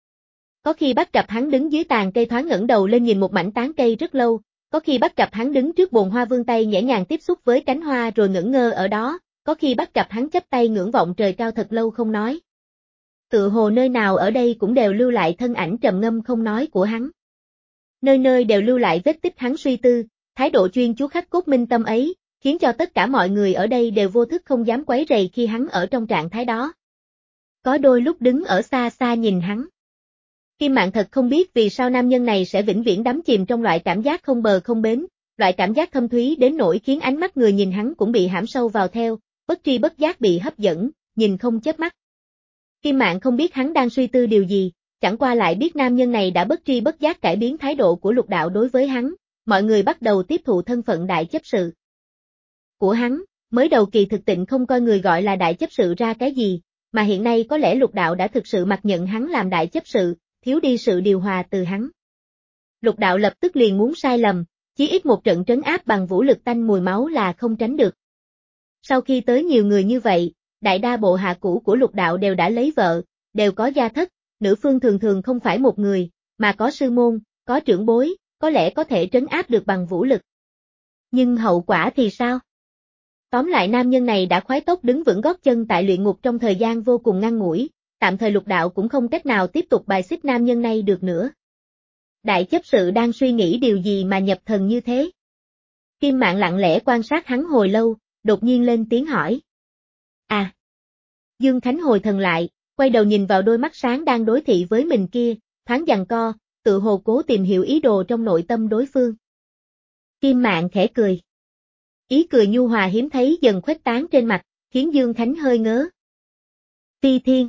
Có khi bắt gặp hắn đứng dưới tàn cây thoáng ngẩng đầu lên nhìn một mảnh tán cây rất lâu, có khi bắt gặp hắn đứng trước bồn hoa vươn tay nhẹ nhàng tiếp xúc với cánh hoa rồi ngẩn ngơ ở đó, có khi bắt gặp hắn chắp tay ngưỡng vọng trời cao thật lâu không nói. Tự hồ nơi nào ở đây cũng đều lưu lại thân ảnh trầm ngâm không nói của hắn. Nơi nơi đều lưu lại vết tích hắn suy tư, thái độ chuyên chú khắc cốt minh tâm ấy, khiến cho tất cả mọi người ở đây đều vô thức không dám quấy rầy khi hắn ở trong trạng thái đó. Có đôi lúc đứng ở xa xa nhìn hắn. Kim Mạn thật không biết vì sao nam nhân này sẽ vĩnh viễn đắm chìm trong loại cảm giác không bờ không bến, loại cảm giác thâm thúy đến nỗi khiến ánh mắt người nhìn hắn cũng bị hãm sâu vào theo, bất tri bất giác bị hấp dẫn, nhìn không chớp mắt. Kim Mạn không biết hắn đang suy tư điều gì, chẳng qua lại biết nam nhân này đã bất tri bất giác cải biến thái độ của Lục Đạo đối với hắn, mọi người bắt đầu tiếp thụ thân phận đại chấp sự của hắn, mới đầu kỳ thực tịnh không coi người gọi là đại chấp sự ra cái gì, mà hiện nay có lẽ Lục Đạo đã thực sự mặc nhận hắn làm đại chấp sự, thiếu đi sự điều hòa từ hắn. Lục Đạo lập tức liền muốn sai lầm, chí ít một trận trấn áp bằng vũ lực tanh mùi máu là không tránh được. Sau khi tới nhiều người như vậy, đại đa bộ hạ cũ của Lục Đạo đều đã lấy vợ, đều có gia thất, nữ phương thường thường không phải một người, mà có sư môn, có trưởng bối, có lẽ có thể trấn áp được bằng vũ lực. Nhưng hậu quả thì sao? Tóm lại nam nhân này đã khoái tốc đứng vững gót chân tại luyện ngục trong thời gian vô cùng ngắn ngủi, tạm thời Lục Đạo cũng không cách nào tiếp tục bài xích nam nhân này được nữa. Đại chấp sự đang suy nghĩ điều gì mà nhập thần như thế? Kim Mạn lặng lẽ quan sát hắn hồi lâu, đột nhiên lên tiếng hỏi. À! Dương Khánh hồi thần lại, quay đầu nhìn vào đôi mắt sáng đang đối thị với mình kia, thoáng giằng co, tự hồ cố tìm hiểu ý đồ trong nội tâm đối phương. Kim Mạn khẽ cười. Ý cười nhu hòa hiếm thấy dần khuếch tán trên mặt, khiến Dương Khánh hơi ngớ. Phi Thiên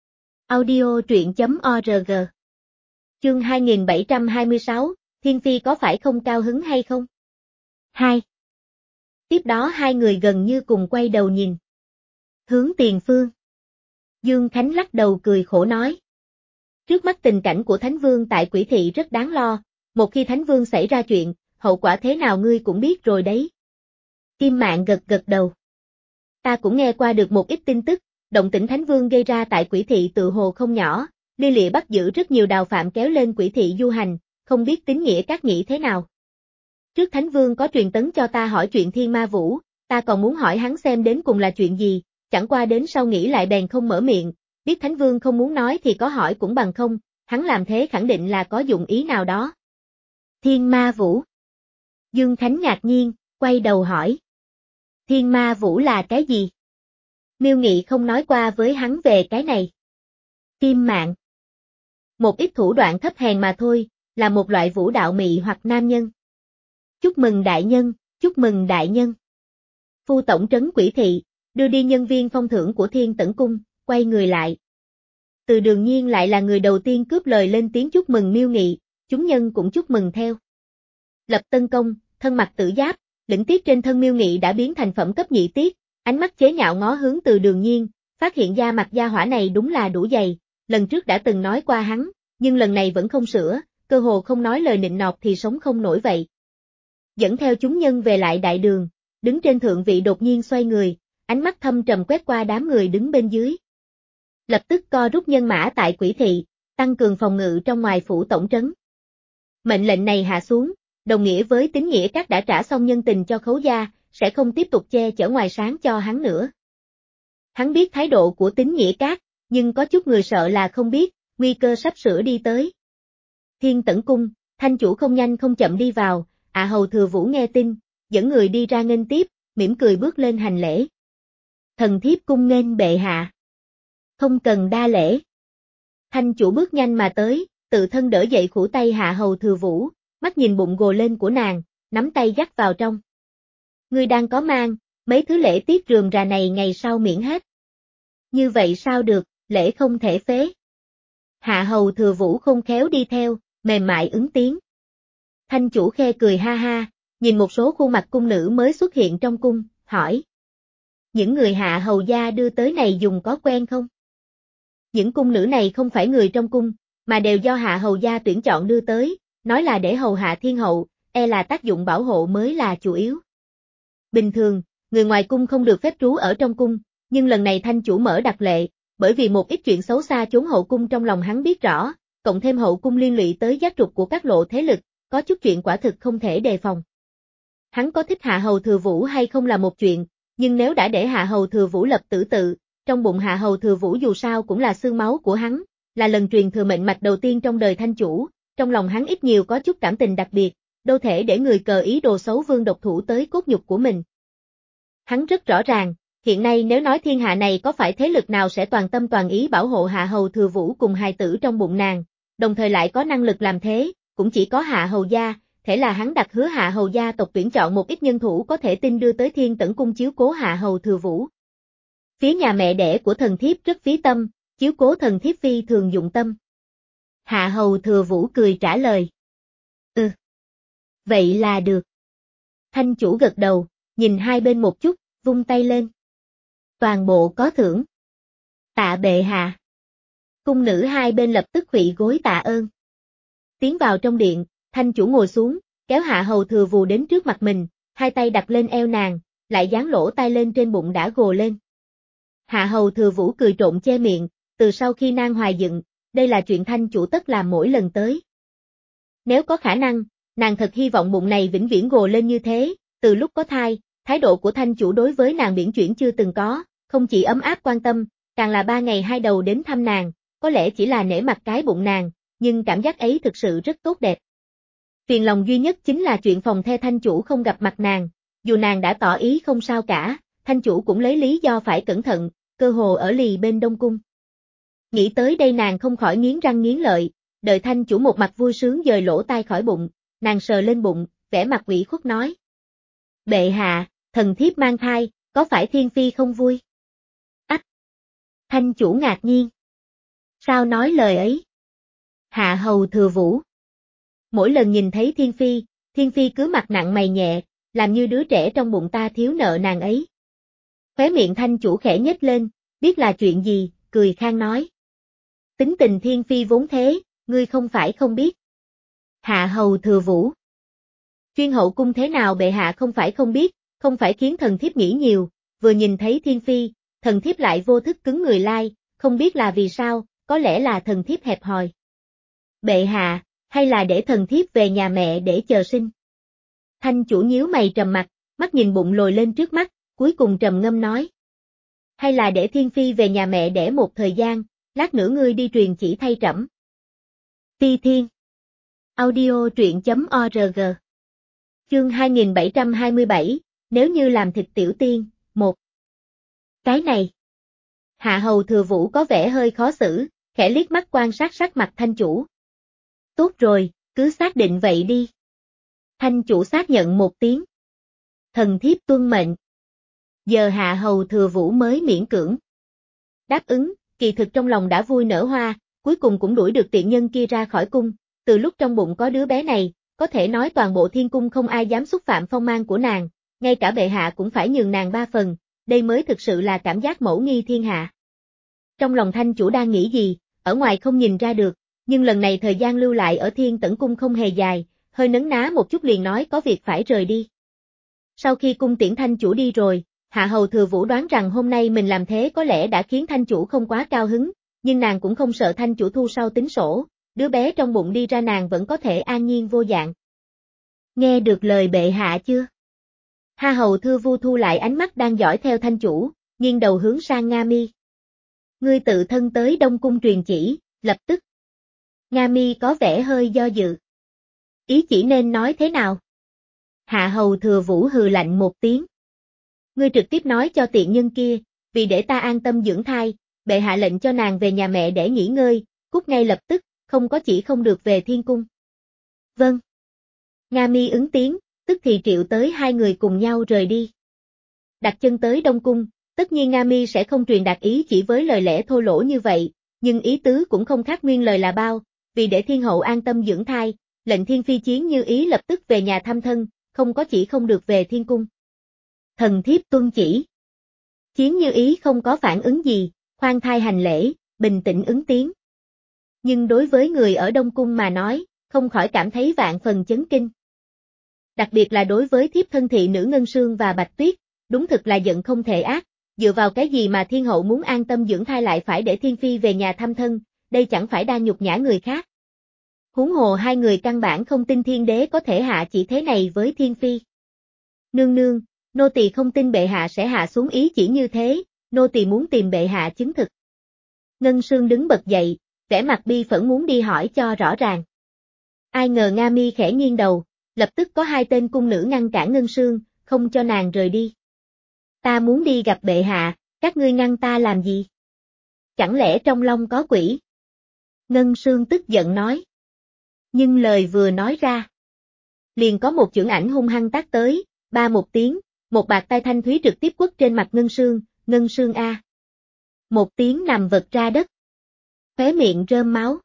Audio truyện chấm org Chương hai nghìn bảy trăm hai mươi sáu, Thiên Phi có phải không cao hứng hay không? hai. Tiếp đó hai người gần như cùng quay đầu nhìn. Hướng tiền phương. Dương Khánh lắc đầu cười khổ nói. Trước mắt tình cảnh của Thánh Vương tại Quỷ Thị rất đáng lo, một khi Thánh Vương xảy ra chuyện, hậu quả thế nào ngươi cũng biết rồi đấy. Kim Mạn gật gật đầu. Ta cũng nghe qua được một ít tin tức, động tĩnh Thánh Vương gây ra tại Quỷ Thị tự hồ không nhỏ, lia lịa bắt giữ rất nhiều đào phạm kéo lên Quỷ Thị du hành, không biết Tín Nghĩa Các nghĩ thế nào. Trước Thánh Vương có truyền tấn cho ta hỏi chuyện Thiên Ma Vũ, ta còn muốn hỏi hắn xem đến cùng là chuyện gì, chẳng qua đến sau nghĩ lại bèn không mở miệng, biết Thánh Vương không muốn nói thì có hỏi cũng bằng không, hắn làm thế khẳng định là có dụng ý nào đó. Thiên Ma Vũ. Dương Khánh ngạc nhiên, quay đầu hỏi. Thiên Ma Vũ là cái gì? Miêu Nghị không nói qua với hắn về cái này. Kim Mạn. Một ít thủ đoạn thấp hèn mà thôi, là một loại vũ đạo mị hoặc nam nhân. Chúc mừng đại nhân, chúc mừng đại nhân. Phu tổng trấn Quỷ Thị, đưa đi nhân viên phong thưởng của Thiên Tẩn Cung, quay người lại. Từ Đường Nhiên lại là người đầu tiên cướp lời lên tiếng chúc mừng Miêu Nghị, chúng nhân cũng chúc mừng theo. Lập tân công, thân mặc tử giáp, lĩnh tiết trên thân Miêu Nghị đã biến thành phẩm cấp nhị tiết, ánh mắt chế nhạo ngó hướng Từ Đường Nhiên, phát hiện ra mặt gia hỏa này đúng là đủ dày, lần trước đã từng nói qua hắn, nhưng lần này vẫn không sửa, cơ hồ không nói lời nịnh nọt thì sống không nổi vậy. Dẫn theo chúng nhân về lại đại đường, đứng trên thượng vị đột nhiên xoay người, ánh mắt thâm trầm quét qua đám người đứng bên dưới. Lập tức co rút nhân mã tại Quỷ Thị, tăng cường phòng ngự trong ngoài phủ tổng trấn. Mệnh lệnh này hạ xuống, đồng nghĩa với Tín Nghĩa Các đã trả xong nhân tình cho Khấu gia, sẽ không tiếp tục che chở ngoài sáng cho hắn nữa. Hắn biết thái độ của Tín Nghĩa Các, nhưng có chút người sợ là không biết, nguy cơ sắp sửa đi tới. Thiên Tẩn Cung, Thanh chủ không nhanh không chậm đi vào, ạ hầu Thừa Vũ nghe tin, dẫn người đi ra nghênh tiếp, mỉm cười bước lên hành lễ. Thần thiếp cung nghênh bệ hạ. Không cần đa lễ. Thanh chủ bước nhanh mà tới, tự thân đỡ dậy khủ tay hạ hầu Thừa Vũ, mắt nhìn bụng gồ lên của nàng, nắm tay dắt vào trong. Ngươi đang có mang, mấy thứ lễ tiết rườm rà này ngày sau miễn hết. Như vậy sao được, lễ không thể phế. Hạ hầu Thừa Vũ không khéo đi theo, mềm mại ứng tiếng. Thanh chủ khe cười ha ha, nhìn một số khuôn mặt cung nữ mới xuất hiện trong cung, hỏi. Những người hạ hầu gia đưa tới này dùng có quen không? Những cung nữ này không phải người trong cung, mà đều do hạ hầu gia tuyển chọn đưa tới, nói là để hầu hạ thiên hậu, e là tác dụng bảo hộ mới là chủ yếu. Bình thường, người ngoài cung không được phép trú ở trong cung, nhưng lần này thanh chủ mở đặc lệ, bởi vì một ít chuyện xấu xa chốn hậu cung trong lòng hắn biết rõ, cộng thêm hậu cung liên lụy tới giác trục của các lộ thế lực, có chút chuyện quả thực không thể đề phòng. Hắn có thích hạ hầu Thừa Vũ hay không là một chuyện, nhưng nếu đã để hạ hầu Thừa Vũ lập tử tự, trong bụng hạ hầu Thừa Vũ dù sao cũng là xương máu của hắn, là lần truyền thừa mệnh mạch đầu tiên trong đời thanh chủ, trong lòng hắn ít nhiều có chút cảm tình đặc biệt, đâu thể để người cờ ý đồ xấu vương độc thủ tới cốt nhục của mình. Hắn rất rõ ràng, hiện nay nếu nói thiên hạ này có phải thế lực nào sẽ toàn tâm toàn ý bảo hộ hạ hầu Thừa Vũ cùng hài tử trong bụng nàng, đồng thời lại có năng lực làm thế, cũng chỉ có hạ hầu gia, thế là hắn đặt hứa hạ hầu gia tộc tuyển chọn một ít nhân thủ có thể tin đưa tới Thiên Tẩn Cung chiếu cố hạ hầu Thừa Vũ. Phía nhà mẹ đẻ của thần thiếp rất phí tâm, chiếu cố thần thiếp phi thường dụng tâm. Hạ hầu Thừa Vũ cười trả lời. Ừ. Vậy là được. Thanh chủ gật đầu, nhìn hai bên một chút, vung tay lên. Toàn bộ có thưởng. Tạ bệ hạ. Cung nữ hai bên lập tức khuỵu gối tạ ơn. Tiến vào trong điện, thanh chủ ngồi xuống, kéo hạ hầu Thừa Vũ đến trước mặt mình, hai tay đặt lên eo nàng, lại dán lỗ tai lên trên bụng đã gồ lên. Hạ hầu Thừa Vũ cười trộn che miệng, từ sau khi nàng hoài dựng, đây là chuyện thanh chủ tất làm mỗi lần tới. Nếu có khả năng, nàng thật hy vọng bụng này vĩnh viễn gồ lên như thế, từ lúc có thai, thái độ của thanh chủ đối với nàng biển chuyển chưa từng có, không chỉ ấm áp quan tâm, càng là ba ngày hai đầu đến thăm nàng, có lẽ chỉ là nể mặt cái bụng nàng, nhưng cảm giác ấy thực sự rất tốt đẹp. Phiền lòng duy nhất chính là chuyện phòng the thanh chủ không gặp mặt nàng, dù nàng đã tỏ ý không sao cả, thanh chủ cũng lấy lý do phải cẩn thận, cơ hồ ở lì bên Đông Cung. Nghĩ tới đây nàng không khỏi nghiến răng nghiến lợi, đợi thanh chủ một mặt vui sướng dời lỗ tai khỏi bụng, nàng sờ lên bụng, vẻ mặt ủy khuất nói. Bệ hạ, thần thiếp mang thai, có phải Thiên Phi không vui? Ách! Thanh chủ ngạc nhiên. Sao nói lời ấy? Hạ hầu Thừa Vũ. Mỗi lần nhìn thấy Thiên Phi, Thiên Phi cứ mặt nặng mày nhẹ, làm như đứa trẻ trong bụng ta thiếu nợ nàng ấy. Khóe miệng thanh chủ khẽ nhếch lên, biết là chuyện gì, cười khang nói. Tính tình Thiên Phi vốn thế, ngươi không phải không biết. Hạ hầu Thừa Vũ. Chuyên hậu cung thế nào bệ hạ không phải không biết, không phải khiến thần thiếp nghĩ nhiều, vừa nhìn thấy Thiên Phi, thần thiếp lại vô thức cứng người lai, không biết là vì sao, có lẽ là thần thiếp hẹp hòi. Bệ hạ, hay là để thần thiếp về nhà mẹ để chờ sinh? Thanh chủ nhíu mày trầm mặt, mắt nhìn bụng lồi lên trước mắt, cuối cùng trầm ngâm nói. Hay là để Thiên Phi về nhà mẹ đẻ một thời gian, lát nữa ngươi đi truyền chỉ thay trẫm. Phi Thiên. Audio truyện chấm org. Chương hai nghìn bảy trăm hai mươi bảy, nếu như làm thịt tiểu tiên, một. Cái này. Hạ hầu Thừa Vũ có vẻ hơi khó xử, khẽ liếc mắt quan sát sắc mặt thanh chủ. Tốt rồi, cứ xác định vậy đi. Thanh chủ xác nhận một tiếng. Thần thiếp tuân mệnh. Giờ hạ hầu Thừa Vũ mới miễn cưỡng. Đáp ứng, kỳ thực trong lòng đã vui nở hoa, cuối cùng cũng đuổi được tiện nhân kia ra khỏi cung, từ lúc trong bụng có đứa bé này, có thể nói toàn bộ thiên cung không ai dám xúc phạm phong mang của nàng, ngay cả bệ hạ cũng phải nhường nàng ba phần, đây mới thực sự là cảm giác mẫu nghi thiên hạ. Trong lòng Thanh chủ đang nghĩ gì, ở ngoài không nhìn ra được, nhưng lần này thời gian lưu lại ở Thiên Tẩn cung không hề dài, hơi nấn ná một chút liền nói có việc phải rời đi. Sau khi cung tiễn Thanh chủ đi rồi, Hạ Hầu Thừa Vũ đoán rằng hôm nay mình làm thế có lẽ đã khiến Thanh chủ không quá cao hứng, nhưng nàng cũng không sợ Thanh chủ thu sau tính sổ, đứa bé trong bụng đi ra nàng vẫn có thể an nhiên vô dạng. Nghe được lời bệ hạ chưa? Hạ Hầu Thừa Vũ thu lại ánh mắt đang dõi theo Thanh chủ, nghiêng đầu hướng sang Nga Mi. Ngươi tự thân tới Đông cung truyền chỉ, lập tức. Nga Mi có vẻ hơi do dự. Ý chỉ nên nói thế nào? Hạ Hầu Thừa Vũ hừ lạnh một tiếng. Ngươi trực tiếp nói cho tiện nhân kia, vì để ta an tâm dưỡng thai, bệ hạ lệnh cho nàng về nhà mẹ để nghỉ ngơi, cút ngay lập tức, không có chỉ không được về thiên cung. Vâng. Nga Mi ứng tiếng, tức thì triệu tới hai người cùng nhau rời đi. Đặt chân tới Đông cung, tất nhiên Nga Mi sẽ không truyền đạt ý chỉ với lời lẽ thô lỗ như vậy, nhưng ý tứ cũng không khác nguyên lời là bao, vì để thiên hậu an tâm dưỡng thai, lệnh thiên phi Chiến Như Ý lập tức về nhà thăm thân, không có chỉ không được về thiên cung. Thần thiếp tuân chỉ. Chiến Như Ý không có phản ứng gì, khoan thai hành lễ, bình tĩnh ứng tiếng. Nhưng đối với người ở Đông cung mà nói, không khỏi cảm thấy vạn phần chấn kinh. Đặc biệt là đối với thiếp thân thị nữ Ngân Sương và Bạch Tuyết, đúng thực là giận không thể ác, dựa vào cái gì mà thiên hậu muốn an tâm dưỡng thai lại phải để thiên phi về nhà thăm thân, đây chẳng phải đang nhục nhã người khác. Huống hồ hai người căn bản không tin thiên đế có thể hạ chỉ thế này với thiên phi. Nương nương, nô tỳ không tin bệ hạ sẽ hạ xuống ý chỉ như thế, nô tỳ muốn tìm bệ hạ chứng thực. Ngân Sương đứng bật dậy, vẻ mặt bi phẫn muốn đi hỏi cho rõ ràng. Ai ngờ Nga Mi khẽ nghiêng đầu, lập tức có hai tên cung nữ ngăn cản Ngân Sương, không cho nàng rời đi. Ta muốn đi gặp bệ hạ, các ngươi ngăn ta làm gì? Chẳng lẽ trong lòng có quỷ? Ngân Sương tức giận nói. Nhưng lời vừa nói ra, liền có một chưởng ảnh hung hăng tác tới, ba một tiếng, một bạt tay thanh thúy trực tiếp quất trên mặt Ngân Sương, Ngân Sương a. Một tiếng nằm vật ra đất. Khóe miệng rơm máu.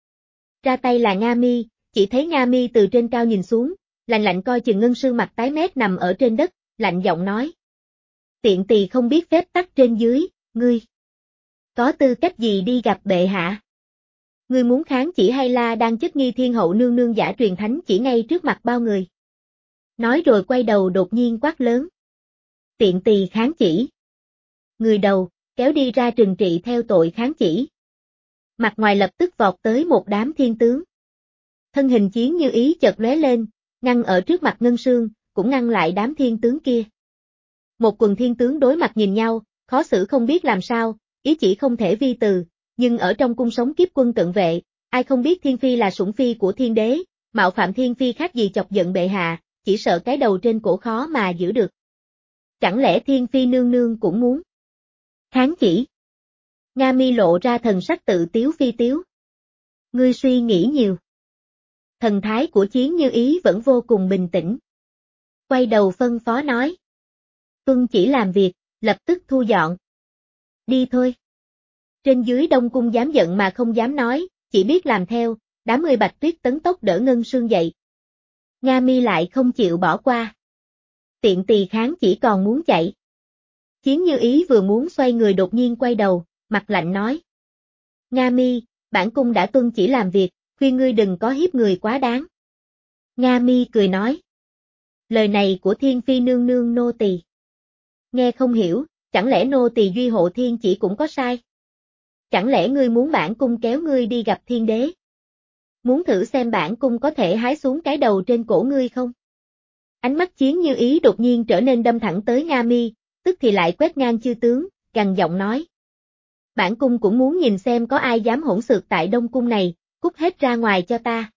Ra tay là Nga Mi, chỉ thấy Nga Mi từ trên cao nhìn xuống, lạnh lạnh coi chừng Ngân Sương mặt tái mét nằm ở trên đất, lạnh giọng nói. Tiện tỳ không biết phép tắc trên dưới, ngươi có tư cách gì đi gặp bệ hạ? Ngươi muốn kháng chỉ hay là đang chất nghi thiên hậu nương nương giả truyền thánh chỉ ngay trước mặt bao người? Nói rồi quay đầu đột nhiên quát lớn. Tiện tỳ kháng chỉ. Người đầu, kéo đi ra trừng trị theo tội kháng chỉ. Mặt ngoài lập tức vọt tới một đám thiên tướng. Thân hình Chiến Như Ý chợt lóe lên, ngăn ở trước mặt Ngân Sương, cũng ngăn lại đám thiên tướng kia. Một quần thiên tướng đối mặt nhìn nhau, khó xử không biết làm sao, ý chỉ không thể vi từ, nhưng ở trong cung sống kiếp quân cận vệ, ai không biết thiên phi là sủng phi của thiên đế, mạo phạm thiên phi khác gì chọc giận bệ hạ, chỉ sợ cái đầu trên cổ khó mà giữ được. Chẳng lẽ thiên phi nương nương cũng muốn kháng chỉ? Nga Mi lộ ra thần sắc tự tiếu phi tiếu. Ngươi suy nghĩ nhiều. Thần thái của Chiến Như Ý vẫn vô cùng bình tĩnh. Quay đầu phân phó nói. Tuân chỉ làm việc, lập tức thu dọn. Đi thôi. Trên dưới Đông cung dám giận mà không dám nói, chỉ biết làm theo, đám người Bạch Tuyết tấn tốc đỡ Ngân Sương dậy. Nga Mi lại không chịu bỏ qua. Tiện tỳ kháng chỉ còn muốn chạy. Chiến Như Ý vừa muốn xoay người đột nhiên quay đầu, mặt lạnh nói. Nga Mi, bản cung đã tuân chỉ làm việc, khuyên ngươi đừng có hiếp người quá đáng. Nga Mi cười nói. Lời này của thiên phi nương nương nô tỳ nghe không hiểu, chẳng lẽ nô tỳ duy hộ thiên chỉ cũng có sai? Chẳng lẽ ngươi muốn bản cung kéo ngươi đi gặp thiên đế? Muốn thử xem bản cung có thể hái xuống cái đầu trên cổ ngươi không? Ánh mắt Chiến Như Ý đột nhiên trở nên đâm thẳng tới Nga Mi, tức thì lại quét ngang chư tướng, gằn giọng nói. Bản cung cũng muốn nhìn xem có ai dám hỗn xược tại Đông cung này, cút hết ra ngoài cho ta.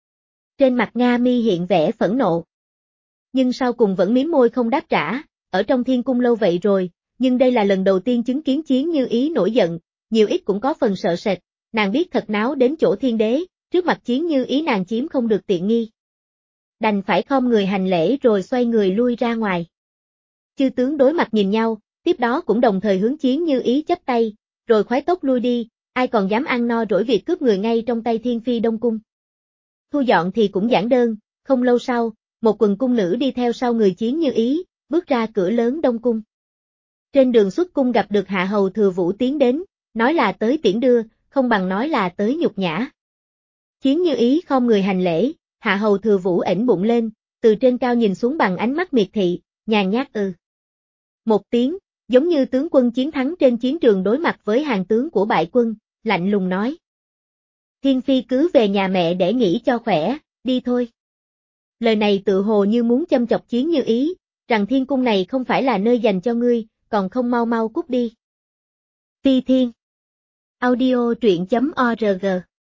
Trên mặt Nga Mi hiện vẻ phẫn nộ. Nhưng sau cùng vẫn mím môi không đáp trả, ở trong thiên cung lâu vậy rồi, nhưng đây là lần đầu tiên chứng kiến Chiến Như Ý nổi giận, nhiều ít cũng có phần sợ sệt, nàng biết thật náo đến chỗ thiên đế, trước mặt Chiến Như Ý nàng chiếm không được tiện nghi. Đành phải khom người hành lễ rồi xoay người lui ra ngoài. Chư tướng đối mặt nhìn nhau, tiếp đó cũng đồng thời hướng Chiến Như Ý chắp tay, rồi khoái tốc lui đi, ai còn dám ăn no rỗi việc cướp người ngay trong tay thiên phi Đông cung. Thu dọn thì cũng giản đơn, không lâu sau, một quần cung nữ đi theo sau người Chiến Như Ý, bước ra cửa lớn Đông Cung. Trên đường xuất cung gặp được Hạ Hầu Thừa Vũ tiến đến, nói là tới tiễn đưa, không bằng nói là tới nhục nhã. Chiến Như Ý khom người hành lễ, Hạ Hầu Thừa Vũ ểnh bụng lên, từ trên cao nhìn xuống bằng ánh mắt miệt thị, nhàn nhát ư. Một tiếng, giống như tướng quân chiến thắng trên chiến trường đối mặt với hàng tướng của bại quân, lạnh lùng nói. Thiên Phi cứ về nhà mẹ để nghỉ cho khỏe, đi thôi. Lời này tự hồ như muốn châm chọc Chiến Như Ý, rằng thiên cung này không phải là nơi dành cho ngươi, còn không mau mau cút đi. Phi Thiên Audio truyện.org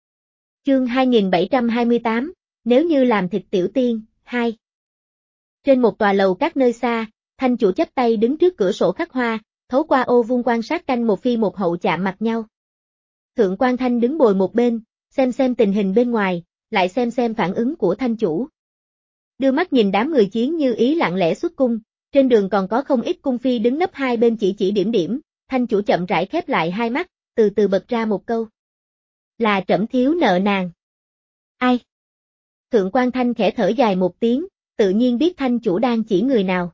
Chương hai nghìn bảy trăm hai mươi tám, Nếu như làm thịt tiểu tiên, hai. Trên một tòa lầu các nơi xa, Thanh chủ chắp tay đứng trước cửa sổ khắc hoa, thấu qua ô vuông quan sát canh một phi một hậu chạm mặt nhau. Thượng quan Thanh đứng bồi một bên, xem xem tình hình bên ngoài, lại xem xem phản ứng của Thanh chủ. Đưa mắt nhìn đám người Chiến Như Ý lặng lẽ xuất cung, trên đường còn có không ít cung phi đứng nấp hai bên chỉ chỉ điểm điểm, Thanh chủ chậm rãi khép lại hai mắt, từ từ bật ra một câu. Là trẫm thiếu nợ nàng. Ai? Thượng quan Thanh khẽ thở dài một tiếng, tự nhiên biết Thanh chủ đang chỉ người nào.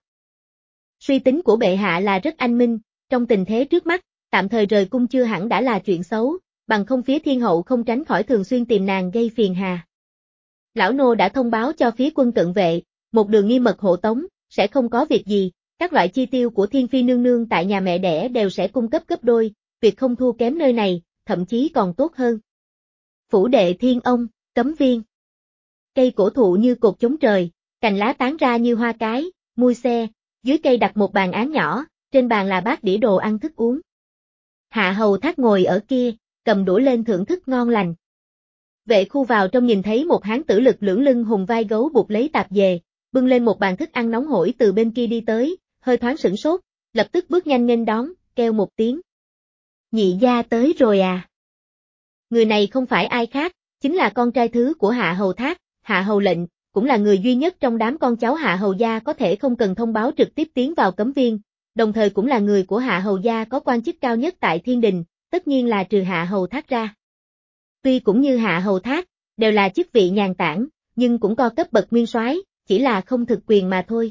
Suy tính của bệ hạ là rất anh minh, trong tình thế trước mắt, tạm thời rời cung chưa hẳn đã là chuyện xấu, bằng không phía thiên hậu không tránh khỏi thường xuyên tìm nàng gây phiền hà. Lão nô đã thông báo cho phía quân cận vệ, một đường nghi mật hộ tống, sẽ không có việc gì, các loại chi tiêu của Thiên Phi nương nương tại nhà mẹ đẻ đều sẽ cung cấp gấp đôi, việc không thua kém nơi này, thậm chí còn tốt hơn. Phủ đệ Thiên Ông, Cấm Viên. Cây cổ thụ như cột chống trời, cành lá tán ra như hoa cái, mui xe, dưới cây đặt một bàn án nhỏ, trên bàn là bát đĩa đồ ăn thức uống. Hạ Hầu Thác ngồi ở kia, cầm đũa lên thưởng thức ngon lành. Vệ Khu vào trong nhìn thấy một hán tử lực lưỡng lưng hùng vai gấu buộc lấy tạp dề, bưng lên một bàn thức ăn nóng hổi từ bên kia đi tới, hơi thoáng sửng sốt, lập tức bước nhanh nghênh đón, kêu một tiếng. Nhị gia tới rồi à? Người này không phải ai khác, chính là con trai thứ của Hạ Hầu Thác, Hạ Hầu Lệnh, cũng là người duy nhất trong đám con cháu Hạ Hầu gia có thể không cần thông báo trực tiếp tiến vào Cấm Viên, đồng thời cũng là người của Hạ Hầu gia có quan chức cao nhất tại Thiên Đình, tất nhiên là trừ Hạ Hầu Thác ra. Tuy cũng như Hạ Hầu Thác, đều là chức vị nhàn tản, nhưng cũng có cấp bậc nguyên soái, chỉ là không thực quyền mà thôi.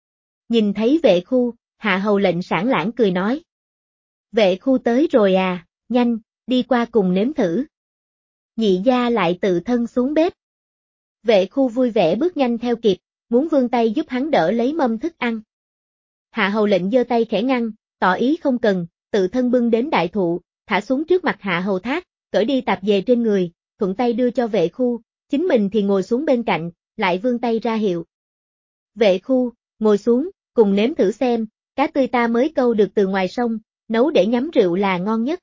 Nhìn thấy Vệ Khu, Hạ Hầu Lệnh sảng lãng cười nói. Vệ Khu tới rồi à, nhanh, đi qua cùng nếm thử. Nhị gia lại tự thân xuống bếp. Vệ Khu vui vẻ bước nhanh theo kịp, muốn vươn tay giúp hắn đỡ lấy mâm thức ăn. Hạ Hầu Lệnh giơ tay khẽ ngăn, tỏ ý không cần, tự thân bưng đến đại thụ, thả xuống trước mặt Hạ Hầu Thác, cởi đi tạp dề trên người, thuận tay đưa cho Vệ Khu, chính mình thì ngồi xuống bên cạnh, lại vươn tay ra hiệu. Vệ Khu, ngồi xuống, cùng nếm thử xem, cá tươi ta mới câu được từ ngoài sông, nấu để nhắm rượu là ngon nhất.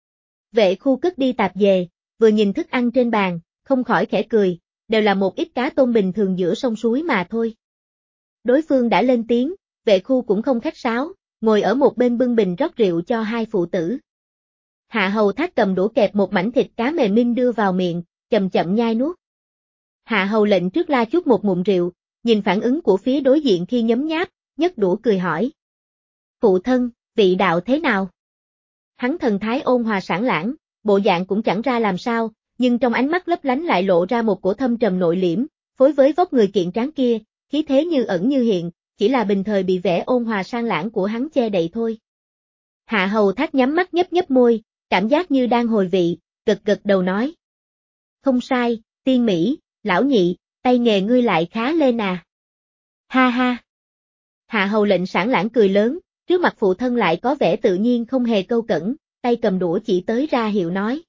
Vệ Khu cất đi tạp dề, vừa nhìn thức ăn trên bàn, không khỏi khẽ cười, đều là một ít cá tôm bình thường giữa sông suối mà thôi. Đối phương đã lên tiếng, Vệ Khu cũng không khách sáo, ngồi ở một bên bưng bình rót rượu cho hai phụ tử. Hạ Hầu Thác cầm đũa kẹp một mảnh thịt cá mềm ninh đưa vào miệng, chậm chậm nhai nuốt. Hạ Hầu Lệnh trước la chút một ngụm rượu, nhìn phản ứng của phía đối diện khi nhấm nháp, nhấc đũa cười hỏi. Phụ thân, vị đạo thế nào? Hắn thần thái ôn hòa sảng lãng, bộ dạng cũng chẳng ra làm sao, nhưng trong ánh mắt lấp lánh lại lộ ra một cổ thâm trầm nội liễm, phối với vóc người kiện tráng kia, khí thế như ẩn như hiện, chỉ là bình thời bị vẻ ôn hòa sang lãng của hắn che đậy thôi. Hạ Hầu Thác nhắm mắt nhấp nhấp môi, cảm giác như đang hồi vị, gật gật đầu nói. Không sai, tiên Mỹ, lão nhị, tay nghề ngươi lại khá lên à. Ha ha. Hạ Hầu Lệnh sảng lãng cười lớn, trước mặt phụ thân lại có vẻ tự nhiên không hề câu cẩn, tay cầm đũa chỉ tới ra hiệu nói.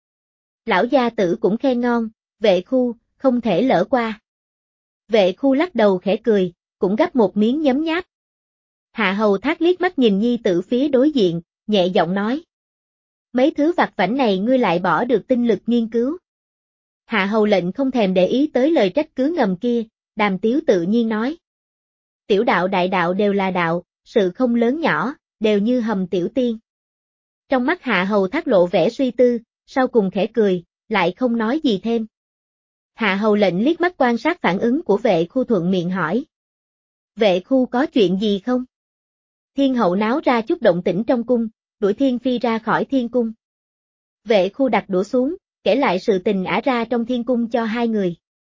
Lão gia tử cũng khen ngon, Vệ Khu, không thể lỡ qua. Vệ Khu lắc đầu khẽ cười, cũng gắp một miếng nhấm nháp. Hạ Hầu Thác liếc mắt nhìn nhi tử phía đối diện, nhẹ giọng nói. Mấy thứ vặt vãnh này ngươi lại bỏ được tinh lực nghiên cứu. Hạ Hầu Lệnh không thèm để ý tới lời trách cứ ngầm kia, Đàm Tiếu tự nhiên nói. Tiểu đạo đại đạo đều là đạo, sự không lớn nhỏ, đều như hầm tiểu tiên. Trong mắt Hạ Hầu Thác lộ vẻ suy tư, sau cùng khẽ cười, lại không nói gì thêm. Hạ Hầu Lệnh liếc mắt quan sát phản ứng của Vệ Khu thuận miệng hỏi. Vệ Khu có chuyện gì không? Thiên hậu náo ra chút động tĩnh trong cung, đuổi Thiên Phi ra khỏi thiên cung. Vệ Khu đặt đũa xuống, kể lại sự tình ả ra trong thiên cung cho hai người.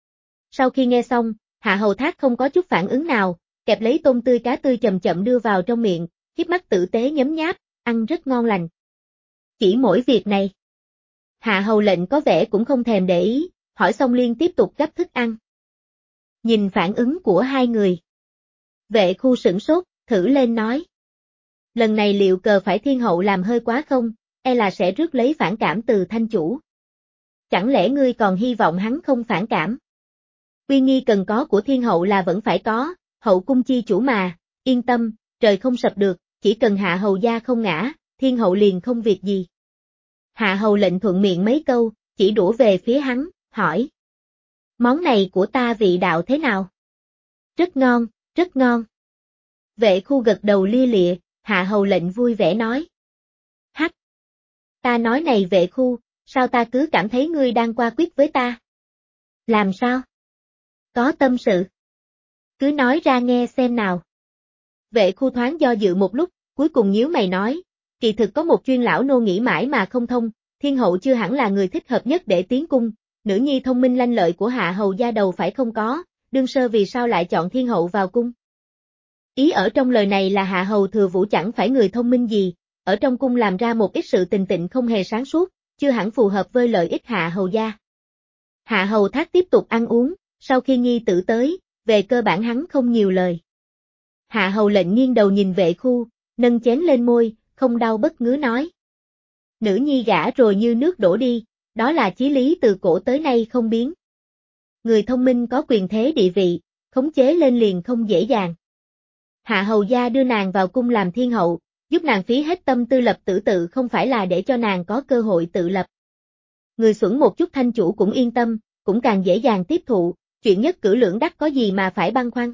Sau khi nghe xong, Hạ Hầu Thác không có chút phản ứng nào, kẹp lấy tôm tươi cá tươi chậm chậm đưa vào trong miệng, híp mắt tử tế nhấm nháp, ăn rất ngon lành. Chỉ mỗi việc này. Hạ Hầu lệnh có vẻ cũng không thèm để ý, hỏi xong liên tiếp tục gắp thức ăn. Nhìn phản ứng của hai người. Vệ khu sửng sốt, thử lên nói. Lần này liệu cờ phải thiên hậu làm hơi quá không, e là sẽ rước lấy phản cảm từ thanh chủ. Chẳng lẽ ngươi còn hy vọng hắn không phản cảm? Uy nghi cần có của thiên hậu là vẫn phải có, hậu cung chi chủ mà, yên tâm, trời không sập được, chỉ cần Hạ Hầu gia không ngã, thiên hậu liền không việc gì. Hạ Hầu lệnh thuận miệng mấy câu, chỉ đũa về phía hắn, hỏi. Món này của ta vị đạo thế nào? Rất ngon, rất ngon. Vệ khu gật đầu lia lịa, Hạ Hầu lệnh vui vẻ nói. Hắc! Ta nói này vệ khu, sao ta cứ cảm thấy ngươi đang qua quyết với ta? Làm sao? Có tâm sự. Cứ nói ra nghe xem nào. Vệ khu thoáng do dự một lúc, cuối cùng nhíu mày nói, kỳ thực có một chuyên lão nô nghĩ mãi mà không thông, thiên hậu chưa hẳn là người thích hợp nhất để tiến cung, nữ nhi thông minh lanh lợi của Hạ Hầu gia đầu phải không có, đương sơ vì sao lại chọn thiên hậu vào cung. Ý ở trong lời này là Hạ Hầu Thừa Vũ chẳng phải người thông minh gì, ở trong cung làm ra một ít sự tình tịnh không hề sáng suốt, chưa hẳn phù hợp với lợi ích Hạ Hầu gia. Hạ Hầu Thác tiếp tục ăn uống, sau khi nhi tử tới, về cơ bản hắn không nhiều lời. Hạ Hầu lệnh nghiêng đầu nhìn vệ khu, nâng chén lên môi, không đau bất ngứa nói. Nữ nhi gả rồi như nước đổ đi, đó là chí lý từ cổ tới nay không biến. Người thông minh có quyền thế địa vị, khống chế lên liền không dễ dàng. Hạ Hầu gia đưa nàng vào cung làm thiên hậu, giúp nàng phí hết tâm tư lập tử tự không phải là để cho nàng có cơ hội tự lập. Người xuẩn một chút thanh chủ cũng yên tâm, cũng càng dễ dàng tiếp thụ, chuyện nhất cử lưỡng đắc có gì mà phải băn khoăn.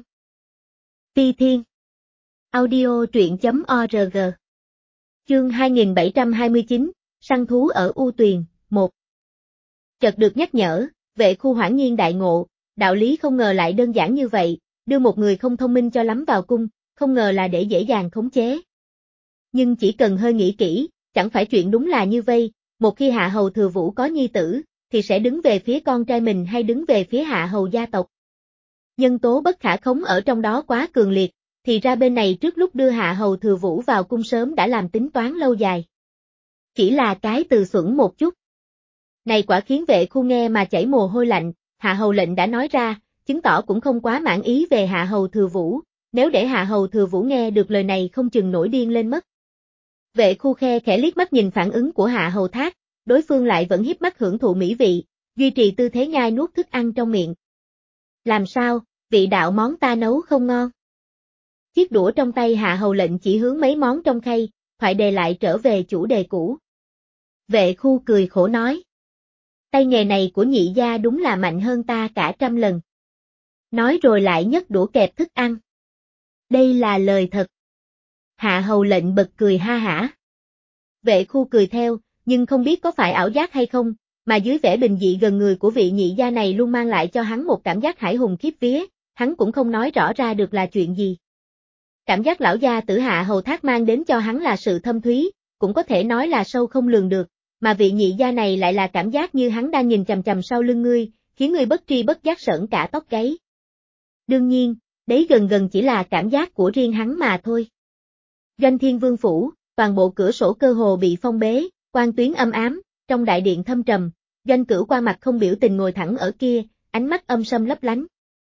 Ti Thiên Audio truyện chấm org Chương hai nghìn bảy trăm hai mươi chín, săn thú ở U Tuyền, một. Chợt được nhắc nhở, vệ khu hoảng nhiên đại ngộ, đạo lý không ngờ lại đơn giản như vậy, đưa một người không thông minh cho lắm vào cung, không ngờ là để dễ dàng khống chế. Nhưng chỉ cần hơi nghĩ kỹ, chẳng phải chuyện đúng là như vây, một khi Hạ Hầu Thừa Vũ có nhi tử, thì sẽ đứng về phía con trai mình hay đứng về phía Hạ Hầu gia tộc. Nhân tố bất khả khống ở trong đó quá cường liệt, thì ra bên này trước lúc đưa Hạ Hầu Thừa Vũ vào cung sớm đã làm tính toán lâu dài. Chỉ là cái từ xuẩn một chút. Này quả khiến vệ khu nghe mà chảy mồ hôi lạnh, Hạ Hầu lệnh đã nói ra, chứng tỏ cũng không quá mãn ý về Hạ Hầu Thừa Vũ, nếu để Hạ Hầu Thừa Vũ nghe được lời này không chừng nổi điên lên mất. Vệ khu khe khẽ liếc mắt nhìn phản ứng của Hạ Hầu Thác, đối phương lại vẫn hiếp mắt hưởng thụ mỹ vị, duy trì tư thế nhai nuốt thức ăn trong miệng. Làm sao, vị đạo món ta nấu không ngon? Chiếc đũa trong tay Hạ Hầu lệnh chỉ hướng mấy món trong khay, thoại đề lại trở về chủ đề cũ. Vệ khu cười khổ nói. Tay nghề này của nhị gia đúng là mạnh hơn ta cả trăm lần. Nói rồi lại nhấc đũa kẹp thức ăn. Đây là lời thật. Hạ Hầu lệnh bật cười ha hả. Vệ khu cười theo, nhưng không biết có phải ảo giác hay không, mà dưới vẻ bình dị gần người của vị nhị gia này luôn mang lại cho hắn một cảm giác hải hùng khiếp vía, hắn cũng không nói rõ ra được là chuyện gì. Cảm giác lão gia tử Hạ Hầu Thác mang đến cho hắn là sự thâm thúy, cũng có thể nói là sâu không lường được, mà vị nhị gia này lại là cảm giác như hắn đang nhìn chằm chằm sau lưng ngươi, khiến ngươi bất tri bất giác sởn cả tóc gáy. Đương nhiên, đấy gần gần chỉ là cảm giác của riêng hắn mà thôi. Doanh Thiên Vương phủ, toàn bộ cửa sổ cơ hồ bị phong bế, quang tuyến âm ám, trong đại điện thâm trầm, Doanh Cửu qua mặt không biểu tình ngồi thẳng ở kia, ánh mắt âm sâm lấp lánh.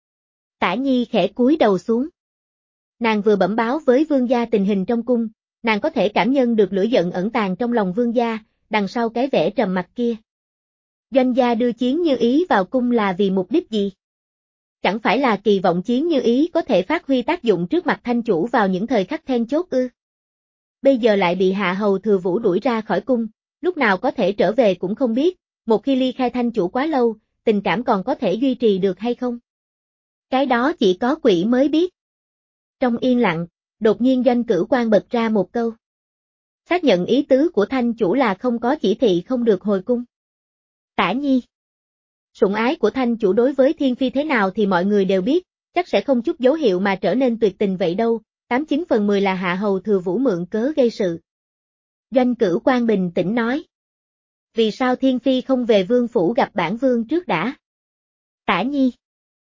Tả Nhi khẽ cúi đầu xuống. Nàng vừa bẩm báo với vương gia tình hình trong cung, nàng có thể cảm nhận được lửa giận ẩn tàng trong lòng vương gia, đằng sau cái vẻ trầm mặc kia. Doanh gia đưa Chiến Như Ý vào cung là vì mục đích gì? Chẳng phải là kỳ vọng Chiến Như Ý có thể phát huy tác dụng trước mặt thanh chủ vào những thời khắc then chốt ư? Bây giờ lại bị Hạ Hầu Thừa Vũ đuổi ra khỏi cung, lúc nào có thể trở về cũng không biết, một khi ly khai thanh chủ quá lâu, tình cảm còn có thể duy trì được hay không? Cái đó chỉ có quỷ mới biết. Trong yên lặng, đột nhiên Doanh Cửu Quan bật ra một câu. Xác nhận ý tứ của thanh chủ là không có chỉ thị không được hồi cung. Tả Nhi. Sủng ái của thanh chủ đối với Thiên Phi thế nào thì mọi người đều biết, chắc sẽ không chút dấu hiệu mà trở nên tuyệt tình vậy đâu, tám chín phần mười là Hạ Hầu Thừa Vũ mượn cớ gây sự. Doanh Cửu Quan bình tĩnh nói. Vì sao Thiên Phi không về vương phủ gặp bản vương trước đã? Tả Nhi.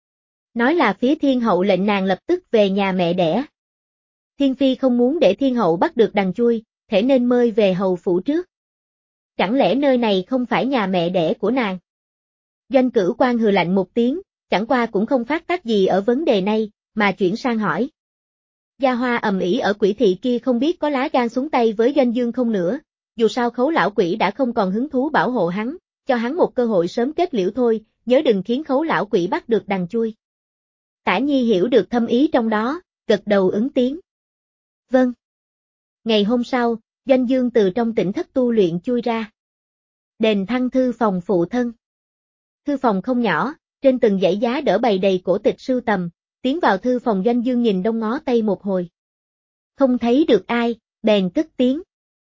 Nói là phía thiên hậu lệnh nàng lập tức về nhà mẹ đẻ. Thiên phi không muốn để thiên hậu bắt được đằng chui, thể nên mời về hầu phủ trước. Chẳng lẽ nơi này không phải nhà mẹ đẻ của nàng? Doanh Cửu Quan hừ lạnh một tiếng, chẳng qua cũng không phát tác gì ở vấn đề này, mà chuyển sang hỏi. Gia Hoa ầm ĩ ở Quỷ thị kia không biết có lá gan xuống tay với Doanh Dương không nữa, dù sao Khấu lão quỷ đã không còn hứng thú bảo hộ hắn, cho hắn một cơ hội sớm kết liễu thôi, nhớ đừng khiến Khấu lão quỷ bắt được đằng chui. Tả Nhi hiểu được thâm ý trong đó, gật đầu ứng tiếng. Vâng. Ngày hôm sau, Doanh Dương từ trong tỉnh thất tu luyện chui ra. Đền Thăng thư phòng phụ thân. Thư phòng không nhỏ, trên từng dãy giá đỡ bày đầy cổ tịch sưu tầm, tiến vào thư phòng Doanh Dương nhìn đông ngó tây một hồi. Không thấy được ai, bèn cất tiếng.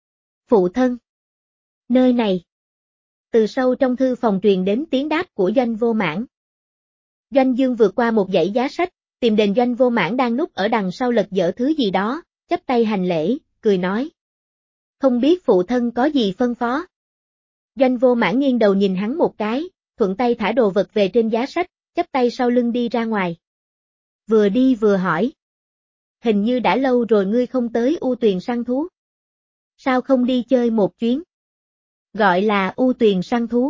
Phụ thân. Nơi này. Từ sâu trong thư phòng truyền đến tiếng đáp của Doanh Vô Mãn. Doanh Dương vượt qua một dãy giá sách, tìm đền Doanh Vô Mãn đang núp ở đằng sau lật dở thứ gì đó, chắp tay hành lễ, cười nói. Không biết phụ thân có gì phân phó. Doanh Vô Mãn nghiêng đầu nhìn hắn một cái, thuận tay thả đồ vật về trên giá sách, chắp tay sau lưng đi ra ngoài. Vừa đi vừa hỏi. Hình như đã lâu rồi ngươi không tới U Tuyền săn thú. Sao không đi chơi một chuyến? Gọi là U Tuyền săn thú.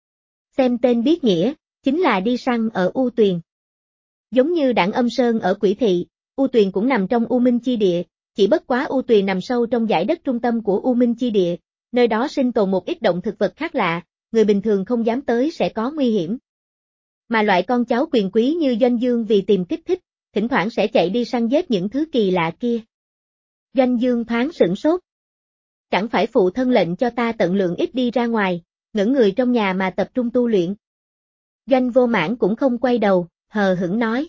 Xem tên biết nghĩa, chính là đi săn ở U Tuyền. Giống như Đảng Âm Sơn ở Quỷ thị, U Tuyền cũng nằm trong U Minh chi địa, chỉ bất quá U Tuyền nằm sâu trong dải đất trung tâm của U Minh chi địa, nơi đó sinh tồn một ít động thực vật khác lạ, người bình thường không dám tới sẽ có nguy hiểm. Mà loại con cháu quyền quý như Doanh Dương vì tìm kích thích, thỉnh thoảng sẽ chạy đi săn giết những thứ kỳ lạ kia. Doanh Dương thoáng sửng sốt. Chẳng phải phụ thân lệnh cho ta tận lượng ít đi ra ngoài, ngẩn người trong nhà mà tập trung tu luyện. Doanh Vô Mãn cũng không quay đầu, hờ hững nói.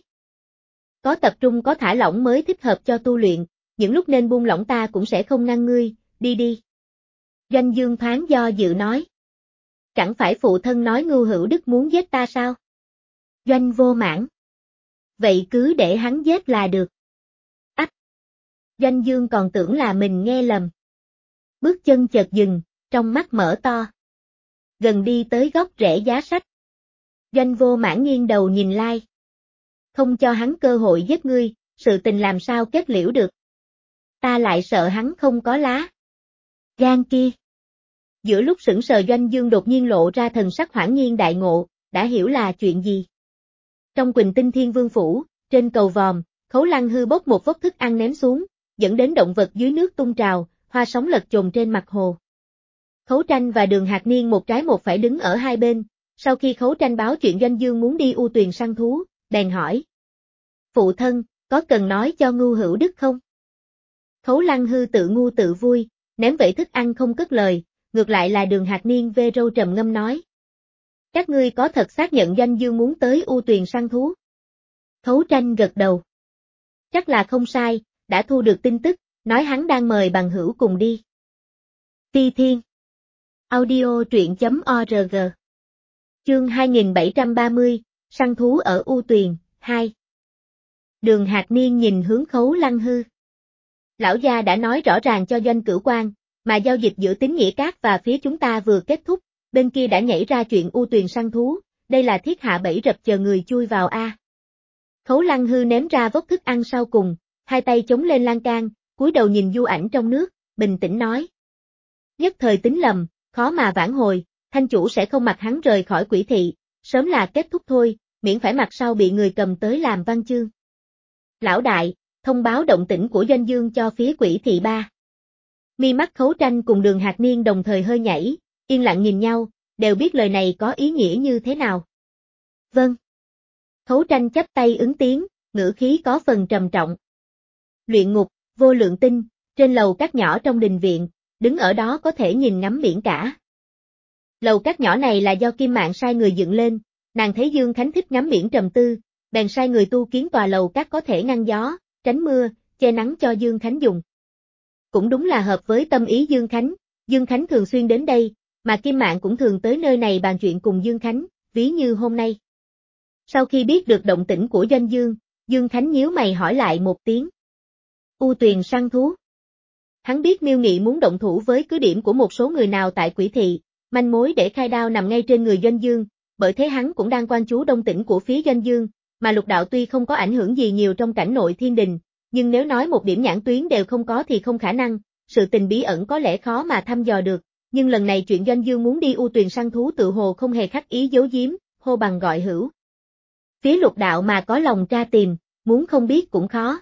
Có tập trung có thả lỏng mới thích hợp cho tu luyện, những lúc nên buông lỏng ta cũng sẽ không ngăn ngươi, đi đi. Doanh Dương thoáng do dự nói. Chẳng phải phụ thân nói Ngưu Hữu Đức muốn giết ta sao? Doanh Vô Mãn. Vậy cứ để hắn giết là được. Ách! Doanh Dương còn tưởng là mình nghe lầm. Bước chân chợt dừng, trong mắt mở to. Gần đi tới góc rẽ giá sách. Doanh Vô Mãn nghiêng đầu nhìn lai. Không cho hắn cơ hội giết ngươi, sự tình làm sao kết liễu được. Ta lại sợ hắn không có lá gan kia. Giữa lúc sững sờ Doanh Dương đột nhiên lộ ra thần sắc hoảng nhiên đại ngộ, đã hiểu là chuyện gì. Trong Quỳnh Tinh Thiên Vương phủ, trên cầu vòm, Khấu Lăng Hư bốc một vốc thức ăn ném xuống, dẫn đến động vật dưới nước tung trào, hoa sóng lật chồn trên mặt hồ. Khấu Tranh và Đường Hạc Niên một trái một phải đứng ở hai bên, sau khi Khấu Tranh báo chuyện Doanh Dương muốn đi U Tuyền săn thú, bèn hỏi. Phụ thân, có cần nói cho Ngưu Hữu Đức không? Khấu Lăng Hư tự ngu tự vui, ném vẩy thức ăn không cất lời, ngược lại là Đường Hạc Niên vê râu trầm ngâm nói. Các ngươi có thật xác nhận Doanh Dương muốn tới U Tuyền săn thú? Khấu Tranh gật đầu. Chắc là không sai, đã thu được tin tức, nói hắn đang mời bằng hữu cùng đi. Ti Thiên. Audio truyện chấm org. Chương hai nghìn bảy trăm ba mươi, săn thú ở U Tuyền, hai. Đường Hạc Niên nhìn hướng Khấu Lăng Hư. Lão gia đã nói rõ ràng cho Doanh Cửu Quan, mà giao dịch giữa Tín Nghĩa Các và phía chúng ta vừa kết thúc, bên kia đã nhảy ra chuyện U Tuyền săn thú, đây là thiết hạ bẫy rập chờ người chui vào a. Khấu Lăng Hư ném ra vốc thức ăn sau cùng, hai tay chống lên lan can, cúi đầu nhìn du ảnh trong nước, bình tĩnh nói. Nhất thời tính lầm, khó mà vãn hồi, thanh chủ sẽ không mặc hắn rời khỏi Quỷ thị, sớm là kết thúc thôi, miễn phải mặt sau bị người cầm tới làm văn chương. Lão đại, thông báo động tĩnh của Doanh Dương cho phía Quỷ thị ba. Mi mắt Khấu Tranh cùng Đường Hạc Niên đồng thời hơi nhảy, yên lặng nhìn nhau, đều biết lời này có ý nghĩa như thế nào. Vâng. Khấu Tranh chắp tay ứng tiếng, ngữ khí có phần trầm trọng. Luyện ngục, vô lượng tinh, trên lầu các nhỏ trong đình viện, đứng ở đó có thể nhìn ngắm biển cả. Lầu các nhỏ này là do Kim Mạn sai người dựng lên, nàng thấy Dương Khánh thích ngắm biển trầm tư, bèn sai người tu kiến tòa lầu các có thể ngăn gió, tránh mưa, che nắng cho Dương Khánh dùng. Cũng đúng là hợp với tâm ý Dương Khánh, Dương Khánh thường xuyên đến đây, mà Kim Mạn cũng thường tới nơi này bàn chuyện cùng Dương Khánh, ví như hôm nay. Sau khi biết được động tĩnh của Doanh Dương, Dương Khánh nhíu mày hỏi lại một tiếng. U Tuyền săn thú. Hắn biết Miêu Nghị muốn động thủ với cứ điểm của một số người nào tại Quỷ thị, manh mối để khai đao nằm ngay trên người Doanh Dương, bởi thế hắn cũng đang quan chú động tĩnh của phía Doanh Dương, mà Lục Đạo tuy không có ảnh hưởng gì nhiều trong cảnh nội thiên đình, nhưng nếu nói một điểm nhãn tuyến đều không có thì không khả năng, sự tình bí ẩn có lẽ khó mà thăm dò được, nhưng lần này chuyện Doanh Dương muốn đi U Tuyền săn thú tự hồ không hề khắc ý giấu giếm, hô bằng gọi hữu. Phía Lục Đạo mà có lòng tra tìm, muốn không biết cũng khó.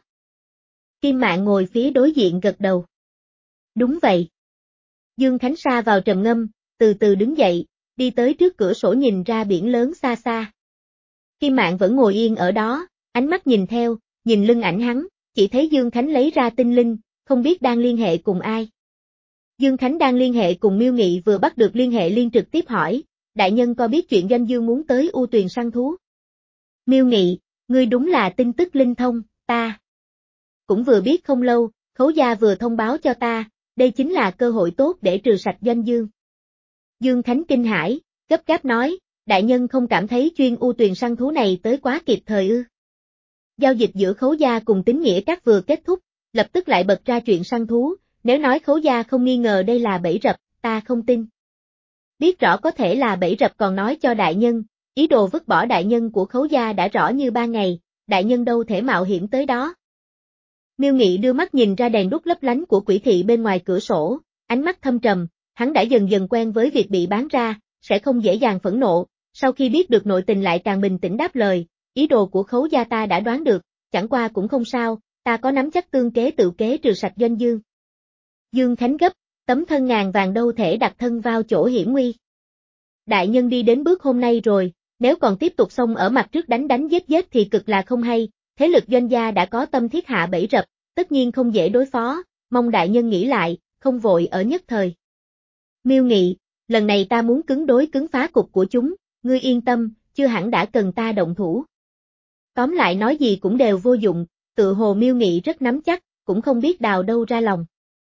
Kim Mạn ngồi phía đối diện gật đầu. Đúng vậy. Dương Khánh sa vào trầm ngâm, từ từ đứng dậy, đi tới trước cửa sổ nhìn ra biển lớn xa xa. Kim Mạn vẫn ngồi yên ở đó, ánh mắt nhìn theo, nhìn lưng ảnh hắn, chỉ thấy Dương Khánh lấy ra tinh linh, không biết đang liên hệ cùng ai. Dương Khánh đang liên hệ cùng Miêu Nghị vừa bắt được liên hệ liên trực tiếp hỏi, đại nhân có biết chuyện Doanh Dương muốn tới U Tuyền săn thú? Miêu Nghị, ngươi đúng là tin tức linh thông, ta cũng vừa biết không lâu, Khấu gia vừa thông báo cho ta, đây chính là cơ hội tốt để trừ sạch Doanh Dương. Dương Khánh kinh hãi, gấp gáp nói, đại nhân không cảm thấy chuyên U Tuyền săn thú này tới quá kịp thời ư? Giao dịch giữa Khấu gia cùng Tín Nghĩa Các vừa kết thúc, lập tức lại bật ra chuyện săn thú, nếu nói Khấu gia không nghi ngờ đây là bẫy rập, ta không tin. Biết rõ có thể là bẫy rập còn nói cho đại nhân, ý đồ vứt bỏ đại nhân của Khấu gia đã rõ như ban ngày, đại nhân đâu thể mạo hiểm tới đó. Miêu Nghị đưa mắt nhìn ra đèn đuốc lấp lánh của quỷ thị bên ngoài cửa sổ, ánh mắt thâm trầm, hắn đã dần dần quen với việc bị bán ra, sẽ không dễ dàng phẫn nộ, sau khi biết được nội tình lại càng bình tĩnh đáp lời, ý đồ của Khấu gia ta đã đoán được, chẳng qua cũng không sao, ta có nắm chắc tương kế tự kế trừ sạch Doanh Dương. Dương Khánh gấp, tấm thân ngàn vàng đâu thể đặt thân vào chỗ hiểm nguy. Đại nhân đi đến bước hôm nay rồi, nếu còn tiếp tục xông ở mặt trước đánh đánh giết giết thì cực là không hay, thế lực Doanh gia đã có tâm thiết hạ bẫy rập, tất nhiên không dễ đối phó, mong đại nhân nghĩ lại, không vội ở nhất thời. Miêu Nghị, lần này ta muốn cứng đối cứng phá cục của chúng, ngươi yên tâm, chưa hẳn đã cần ta động thủ. Tóm lại nói gì cũng đều vô dụng, tự hồ Miêu Nghị rất nắm chắc, cũng không biết đào đâu ra lòng.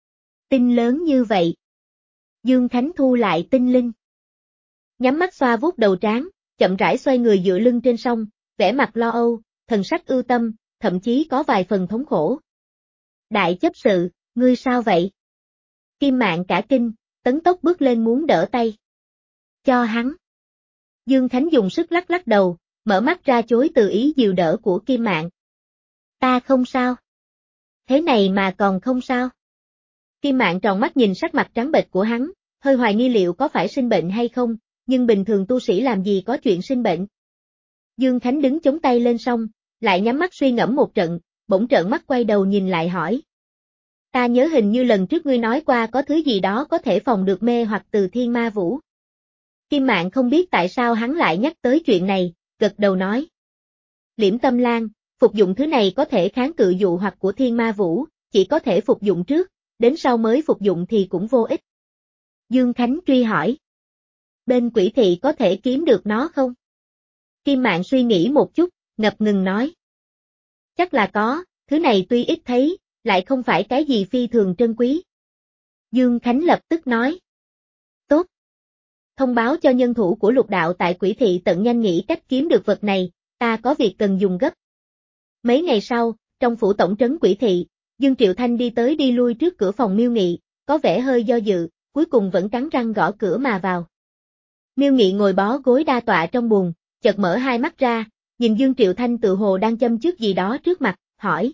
Tinh lớn như vậy. Dương Khánh thu lại tinh linh. Nhắm mắt xoa vuốt đầu trán, chậm rãi xoay người dựa lưng trên sông, vẻ mặt lo âu, thần sắc ưu tâm, thậm chí có vài phần thống khổ. Đại chấp sự, ngươi sao vậy? Kim Mạn cả kinh, tấn tốc bước lên muốn đỡ tay. Cho hắn. Dương Khánh dùng sức lắc lắc đầu, mở mắt ra chối từ ý dìu đỡ của Kim Mạn. Ta không sao. Thế này mà còn không sao. Kim Mạn tròn mắt nhìn sắc mặt trắng bệch của hắn, hơi hoài nghi liệu có phải sinh bệnh hay không, nhưng bình thường tu sĩ làm gì có chuyện sinh bệnh. Dương Khánh đứng chống tay lên sông, lại nhắm mắt suy ngẫm một trận, bỗng trợn mắt quay đầu nhìn lại hỏi. Ta nhớ hình như lần trước ngươi nói qua có thứ gì đó có thể phòng được mê hoặc từ thiên ma vũ. Kim Mạn không biết tại sao hắn lại nhắc tới chuyện này, gật đầu nói. Liễm Tâm Lan, phục dụng thứ này có thể kháng cự dụ hoặc của thiên ma vũ, chỉ có thể phục dụng trước, đến sau mới phục dụng thì cũng vô ích. Dương Khánh truy hỏi. Bên quỷ thị có thể kiếm được nó không? Kim Mạn suy nghĩ một chút, ngập ngừng nói. Chắc là có, thứ này tuy ít thấy, lại không phải cái gì phi thường trân quý. Dương Khánh lập tức nói. Tốt. Thông báo cho nhân thủ của Lục đạo tại quỷ thị tận nhanh nghĩ cách kiếm được vật này, ta có việc cần dùng gấp. Mấy ngày sau, trong phủ tổng trấn quỷ thị, Dương Triệu Thanh đi tới đi lui trước cửa phòng Miêu Nghị, có vẻ hơi do dự, cuối cùng vẫn cắn răng gõ cửa mà vào. Miêu Nghị ngồi bó gối đa tọa trong buồng, chợt mở hai mắt ra, nhìn Dương Triệu Thanh tự hồ đang châm trước gì đó trước mặt, hỏi.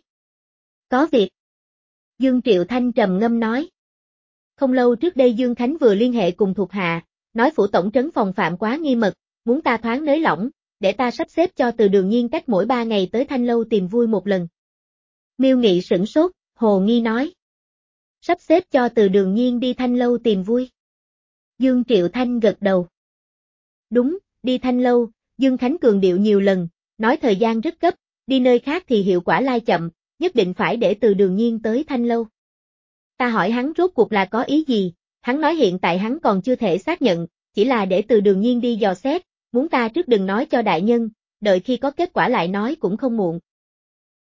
Có việc. Dương Triệu Thanh trầm ngâm nói. Không lâu trước đây Dương Khánh vừa liên hệ cùng thuộc hạ, nói phủ tổng trấn phòng phạm quá nghi mật, muốn ta thoáng nới lỏng, để ta sắp xếp cho Từ Đường Nhiên cách mỗi ba ngày tới Thanh Lâu tìm vui một lần. Miêu Nghị sửng sốt, hồ nghi nói. Sắp xếp cho Từ Đường Nhiên đi Thanh Lâu tìm vui. Dương Triệu Thanh gật đầu. Đúng, đi Thanh Lâu, Dương Khánh cường điệu nhiều lần, nói thời gian rất gấp, đi nơi khác thì hiệu quả lai chậm, nhất định phải để Từ Đường Nhiên tới Thanh Lâu. Ta hỏi hắn rốt cuộc là có ý gì, hắn nói hiện tại hắn còn chưa thể xác nhận, chỉ là để Từ Đường Nhiên đi dò xét, muốn ta trước đừng nói cho đại nhân, đợi khi có kết quả lại nói cũng không muộn.